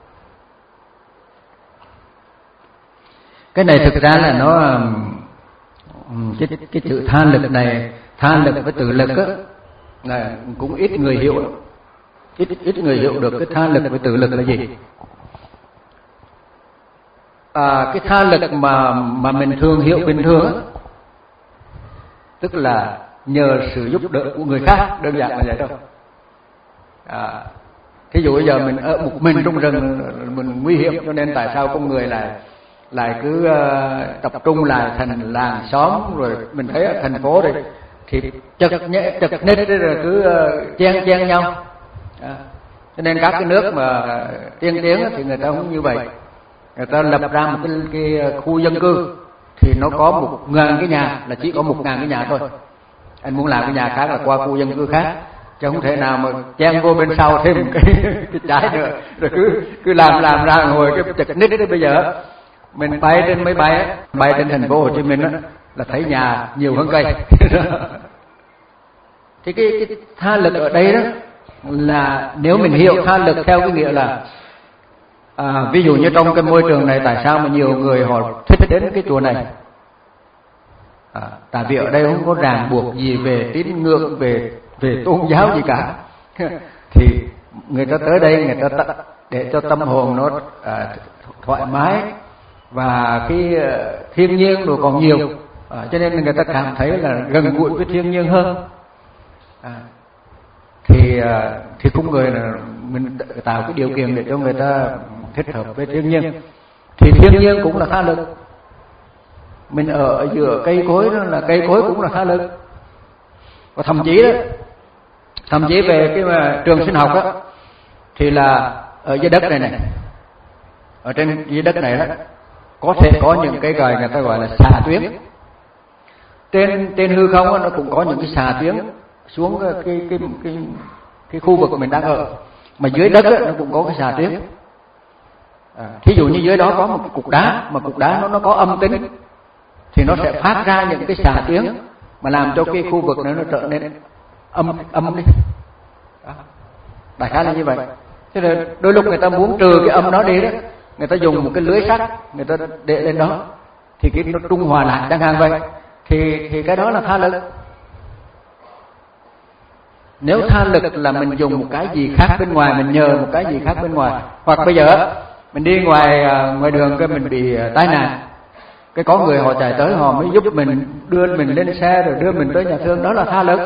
Cái này thực ra là nó cái, cái chữ tha lực này, tha lực với tự lực á, là cũng ít người hiểu, ít ít người hiểu được cái tha lực với tự lực là gì. à, cái tha lực mà mà mình thường hiểu bình thường á, tức là nhờ sự giúp đỡ của người khác, đơn giản là vậy thôi. À, thí dụ bây giờ mình ở một mình trong rừng, mình nguy hiểm, cho nên tại sao con người lại lại cứ uh, tập trung lại thành làng xóm, rồi mình thấy ở thành phố đây thì chật nhẹ chật nít rồi cứ uh, chen chen nhau. À, cho nên các cái nước mà tiên tiến thì người ta không như vậy, người ta lập ra một cái, cái khu dân cư thì nó có một ngàn cái nhà, là chỉ có một ngàn cái nhà thôi. Anh muốn làm cái nhà khác là qua khu dân cư khác, chứ không thể nào mà chen vô bên sau thêm cái cái trái nữa, rồi cứ cứ làm làm ra ngồi cái chật nít đấy. Bây giờ mình bay trên máy bay bay trên thành phố Hồ Chí Minh á, là thấy nhà nhiều hơn cây. Thì cái, cái tha lực ở đây đó là nếu mình hiểu tha lực theo cái nghĩa là à, ví dụ như trong cái môi trường này, tại sao mà nhiều người họ thích đến cái chùa này, à, tại vì ở đây không có ràng buộc gì về tín ngưỡng, về về tôn giáo gì cả. Thì người ta tới đây, người ta để cho tâm hồn nó à, thoải mái, và cái thiên nhiên rồi còn nhiều, à, cho nên người ta cảm thấy là gần gũi với thiên nhiên hơn. À, thì thì cũng người là mình tạo cái điều kiện để cho người ta thích hợp với thiên nhiên. Thì thiên nhiên cũng là tha lực. Mình ở giữa cây cối đó là cây cối cũng là tha lực. Và thậm chí đó, thậm chí về cái mà trường sinh học đó, thì là ở dưới đất này này, ở trên dưới đất này đó, có thể có những cái gọi người ta gọi là xà tuyến. Trên trên hư không đó, nó cũng có những cái xà tuyến xuống cái cái cái cái, cái khu vực mình đang ở, mà dưới đất đó, nó cũng có cái xà tuyến. À, thí dụ như dưới đó có một cái cục đá, mà cục đá nó nó có âm tính, thì nó sẽ phát ra những cái xà tuyến mà làm cho cái khu vực này nó trở nên âm âm đi. Đó. Đại khái là như vậy. Thế là đôi lúc người ta muốn trừ cái âm đó đi đó, người ta dùng một cái lưới sắt, người ta để lên đó, thì cái nó trung hòa lại chẳng hạn vậy. Thì thì cái đó là tha lực. Nếu tha lực là mình dùng một cái gì khác bên ngoài, mình nhờ một cái gì khác bên ngoài, hoặc bây giờ mình đi ngoài ngoài đường cái mình bị tai nạn, cái có người họ chạy tới họ mới giúp mình, đưa mình lên xe rồi đưa mình tới nhà thương, đó là tha lực.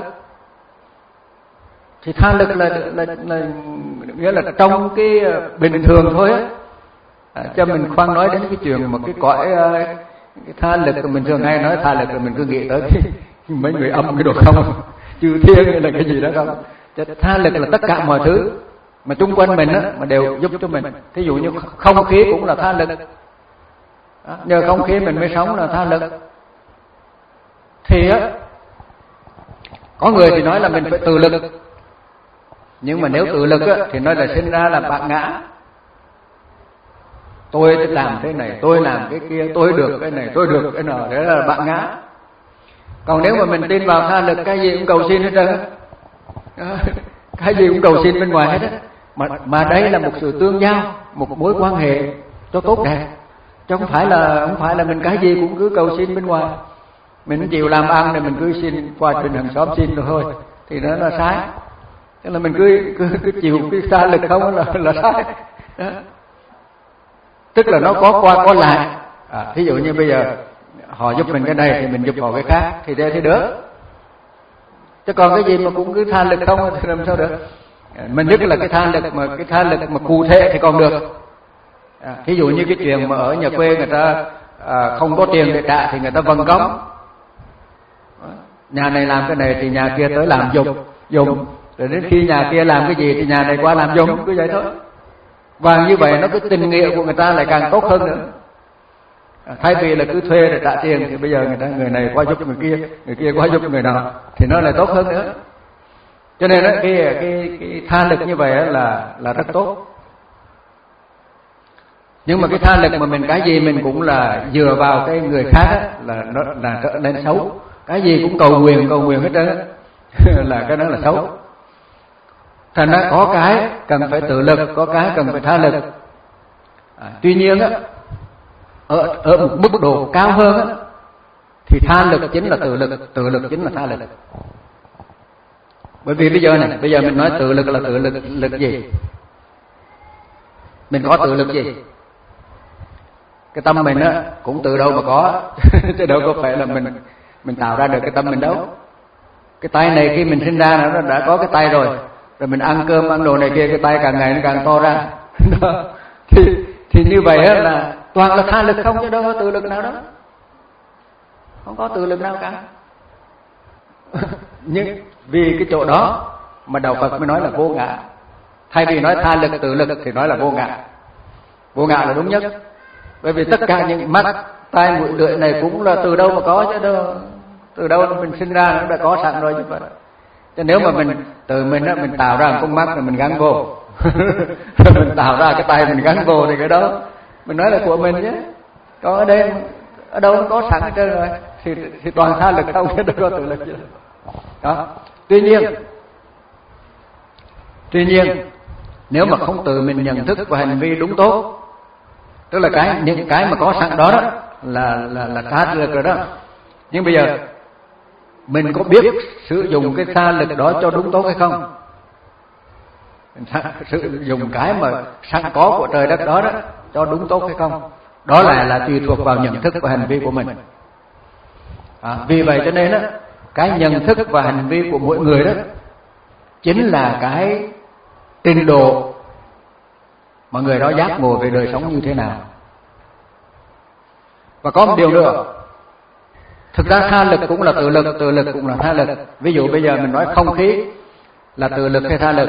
Thì tha lực là là, là nghĩa là trong cái bình thường thôi á, à, cho mình khoan nói đến cái chuyện mà cái cõi cái tha lực mình thường hay nói tha lực, rồi mình cứ nghĩ tới cái, mấy người âm cái đồ không, chư thiên hay là cái gì đó không. Tha lực là tất cả mọi thứ mà chung quanh mình á, mà đều giúp cho mình. Thí dụ như không khí cũng là tha lực. Đó, nhờ không khí mình mới sống là tha lực. Thì á, có người thì nói là mình phải tự lực, nhưng mà nếu tự lực á, thì nói là sinh ra là bạt ngã. Tôi làm thế này, tôi làm cái kia, tôi được cái này, tôi được cái nọ, đấy là bạt ngã. Còn nếu mà mình tin vào tha lực, cái gì cũng cầu xin hết trơn, cái gì cũng cầu xin bên ngoài hết á. Mà mà đây là một sự tương giao, một mối quan hệ cho tốt đẹp, chứ không phải là không phải là mình cái gì cũng cứ cầu xin bên ngoài. Mình chịu làm ăn thì mình cứ xin qua trên hàng xóm xin rồi thôi, thì đó là sai. Tức là mình cứ cứ, cứ chịu cái tha lực không là là sai. Đó. Tức là nó có qua có lại. À, thí dụ như bây giờ họ giúp mình cái này thì mình giúp họ cái khác, thì thế thì được. Chứ còn cái gì mà cũng cứ tha lực không thì làm sao được. Mình nhất là cái tha lực mà cái tha lực mà cụ thể thì còn được. À, thí dụ như cái chuyện mà ở nhà quê người ta à, không có tiền để trả thì người ta vâng cống. Nhà này làm cái này thì nhà kia tới làm dùng dùng, rồi đến khi nhà kia làm cái gì thì nhà này qua làm dùng, cứ vậy thôi. Và như vậy nó cái tình nghĩa của người ta lại càng tốt hơn nữa. À, thay vì là cứ thuê để trả tiền thì bây giờ người ta người này qua giúp người kia, người kia qua giúp người nào thì nó lại tốt hơn nữa. Cho nên đó, cái cái cái tha lực như vậy là là rất tốt. Nhưng mà cái tha lực mà mình cái gì mình cũng là dựa vào cái người khác á, là nó là trở nên xấu. Cái gì cũng cầu nguyện cầu nguyện hết trơn là cái đó là xấu. Thành ra có cái cần phải tự lực, có cái cần phải tha lực. À, tuy nhiên á, ở ở một mức độ cao hơn á, thì tha lực chính là tự lực, tự lực chính là tha lực. Bởi vì bây giờ này, bây giờ mình nói tự lực là tự lực lực gì? Mình có tự lực gì? cái tâm mình á cũng từ đâu mà có chứ đâu có phải là mình mình tạo ra được cái tâm mình đâu. Cái tay này khi mình sinh ra nó đã có cái tay rồi, rồi mình ăn cơm ăn đồ này kia, cái tay càng ngày nó càng to ra đó. thì thì như vậy á là toàn là tha lực không chứ đâu có tự lực nào đó, không có tự lực nào cả. Nhưng vì cái chỗ đó mà đạo Phật mới nói là vô ngã, thay vì nói tha lực tự lực thì nói là vô ngã. Vô ngã là đúng nhất, bởi vì tất cả những mắt tai mũi lưỡi này cũng là từ đâu mà có chứ đâu, từ đâu mình sinh ra nó đã có sẵn rồi chứ vậy. Chứ nếu mà mình từ mình á, mình tạo ra một con mắt rồi mình gắn vô mình tạo ra cái tay mình gắn vô thì cái đó mình nói là của mình chứ. Còn ở đây ở đâu nó có sẵn hết trơn rồi, thì, thì toàn tha lực không chứ đâu có tự lực chứ. Đó. Tuy nhiên Tuy nhiên nếu mà không tự mình nhận thức và hành vi đúng tốt, tức là cái những cái mà có sẵn đó, đó là là là tha lực rồi đó. Nhưng bây giờ mình có biết sử dụng cái tha lực đó cho đúng tốt hay không? Mình sử dụng cái mà sẵn có của trời đất đó đó cho đúng tốt hay không? Đó là là tùy thuộc vào nhận thức và hành vi của mình. À, vì vậy cho nên đó, cái nhận thức và hành vi của mỗi người đó chính là cái trình độ mà người đó giác ngộ về đời sống như thế nào. Và có một điều nữa, thực ra tha lực cũng là tự lực, tự lực cũng là tha lực. Ví dụ bây giờ mình nói không khí là tự lực hay tha lực?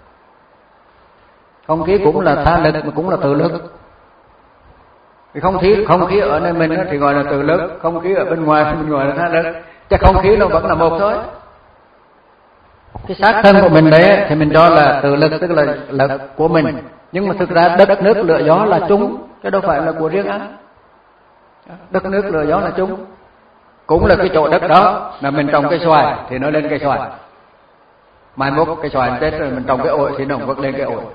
Không khí cũng là tha lực mà cũng là tự lực. Thì không khí không khí ở nơi mình thì gọi là tự lực, không khí ở bên ngoài thì mình gọi là tha lực. Chứ không khí nó vẫn là một thôi. Cái xác thân của mình đấy thì mình cho là tự lực, tức là lực của mình. Nhưng mà thực ra đất nước lửa gió là chung, chứ đâu phải là của riêng ai. Đất nước lửa gió là chung. Cũng là cái chỗ đất đó là mình trồng cây xoài thì nó lên cây xoài. Mai mốt cây xoài chết rồi mình trồng cái ổi thì nó cũng lên cái ổi.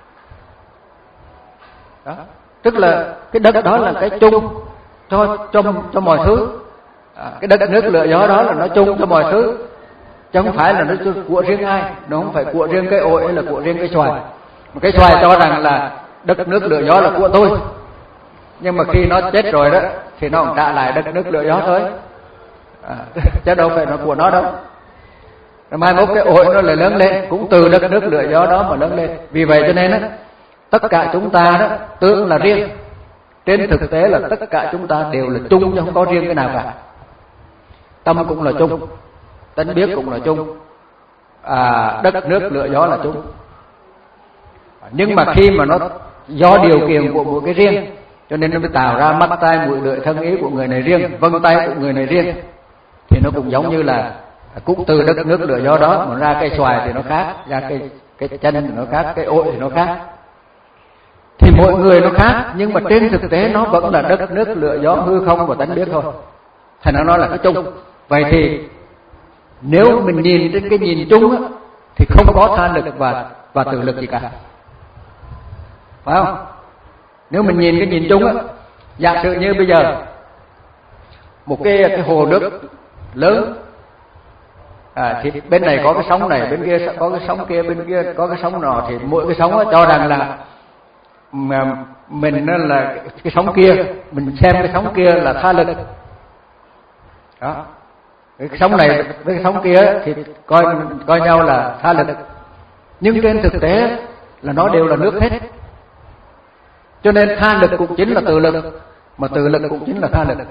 Đó. Tức là cái đất đó là cái chung cho cho cho mọi thứ. À, cái đất nước lửa gió đó là nó chung cho mọi thứ, chứ không phải là nó của riêng ai, nó không phải của riêng cái ổi hay là của riêng cái xoài. Một cái xoài cho rằng là đất nước lửa gió là của tôi, nhưng mà khi nó chết rồi đó thì nó cũng trả lại đất nước lửa gió thôi, à, chứ đâu phải nó của nó đâu. Rồi mai mốt cái ổi nó lại lớn lên cũng từ đất nước lửa gió đó mà lớn lên. Vì vậy cho nên đó, tất cả chúng ta đó tưởng là riêng, trên thực tế là tất cả chúng ta đều là chung chứ không có riêng cái nào cả. Tâm cũng là chung, tánh biết cũng là chung, à, đất nước lửa gió là chung. Nhưng mà khi mà nó do điều kiện của mỗi cái riêng, cho nên nó mới tạo ra mắt tai mũi lưỡi thân ý của người này riêng, vân tay của người này riêng. Thì nó cũng giống như là cũng từ đất nước lửa gió đó mà ra cây xoài thì nó khác, ra cây cái chân thì nó khác, cái ổi thì nó khác. Thì mỗi người nó khác, nhưng mà trên thực tế nó vẫn là đất nước lửa gió hư không và tánh biết thôi. Thành nó nói là cái chung. Vậy thì nếu mình nhìn trên cái nhìn chung á, thì không có tha lực và và tự lực gì cả, phải không? Nếu mình nhìn cái nhìn chung á, giả sử như bây giờ một cái cái hồ nước lớn, à, thì bên này có cái sóng này, bên kia có cái sóng kia, bên kia có cái sóng nọ, thì mỗi cái sóng á cho rằng là mà mình là cái sóng kia, mình xem cái sóng kia là tha lực. Đó. Cái sóng này với cái sóng kia thì coi coi nhau là tha lực. Nhưng trên thực tế là nó đều là nước hết. Cho nên tha lực cũng chính là tự lực, mà tự lực cũng chính là tha lực.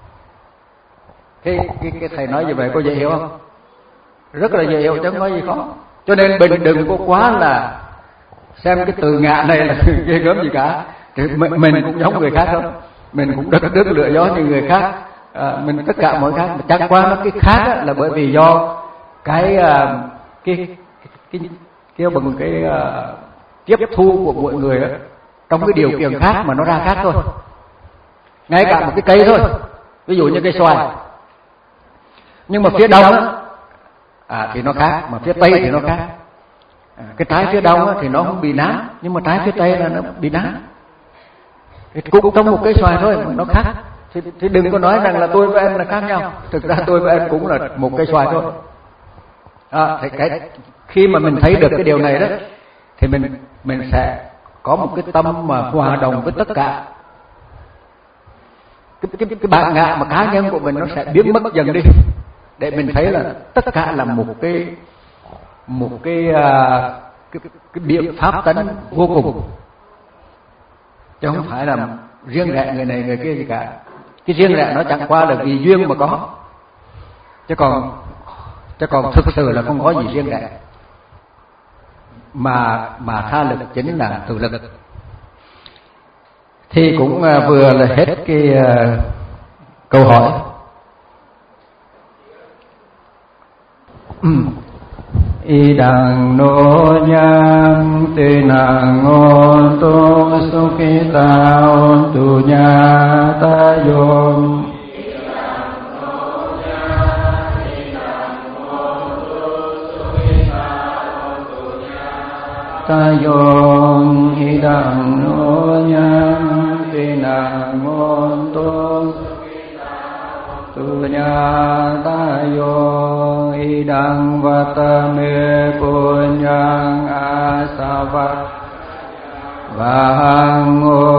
Cái, cái, cái thầy nói như vậy có dễ hiểu không? Rất là dễ hiểu chứ không có gì khó. Cho nên mình đừng có quá là xem cái từ ngạ này là ghê gớm gì cả. Thì mình, mình cũng giống người khác thôi, mình cũng đất nước lửa gió như người khác, à, mình tất cả mọi khác. Mà chắc qua nó cái khác á, là bởi vì do cái uh, cái cái kêu bằng cái uh, tiếp thu của mọi người á, trong cái điều kiện khác mà nó ra khác thôi. Ngay cả một cái cây thôi, ví dụ như cây xoài, nhưng mà phía đông á, à, thì nó khác, mà phía tây thì nó khác. À, cái trái phía đông á, thì nó không bị nám, nhưng mà trái phía tây là nó bị nám. Thì cũng trong một cây xoài thôi mà nó khác. Thì, thì đừng có nói rằng là tôi với em là khác nhau. Thực ra tôi với em cũng là một cây xoài thôi. À, thì cái khi mà mình thấy được cái điều này đó, thì mình mình sẽ có một cái tâm mà hòa đồng với tất cả. cái, cái, cái bản ngã mà cá nhân của mình nó sẽ biến mất dần đi, để mình thấy là tất cả là một cái một cái uh, cái, cái biện pháp tánh vô cùng, chứ không phải là riêng rẽ người này người kia gì cả. Cái riêng rẽ nó chẳng qua là vì duyên mà có, chứ còn chứ còn thực sự là không có gì riêng rẽ, mà mà tha lực chính là tự lực. Thì cũng uh, vừa là hết cái uh, câu hỏi. Y đằng nô nhang tê nàng ngôn tô su ki ta ôn tu nha ta yom ta yom y đằng nô nhang tê nàng ngôn tô tu nha ta yo idang vatame punyang asavat vahang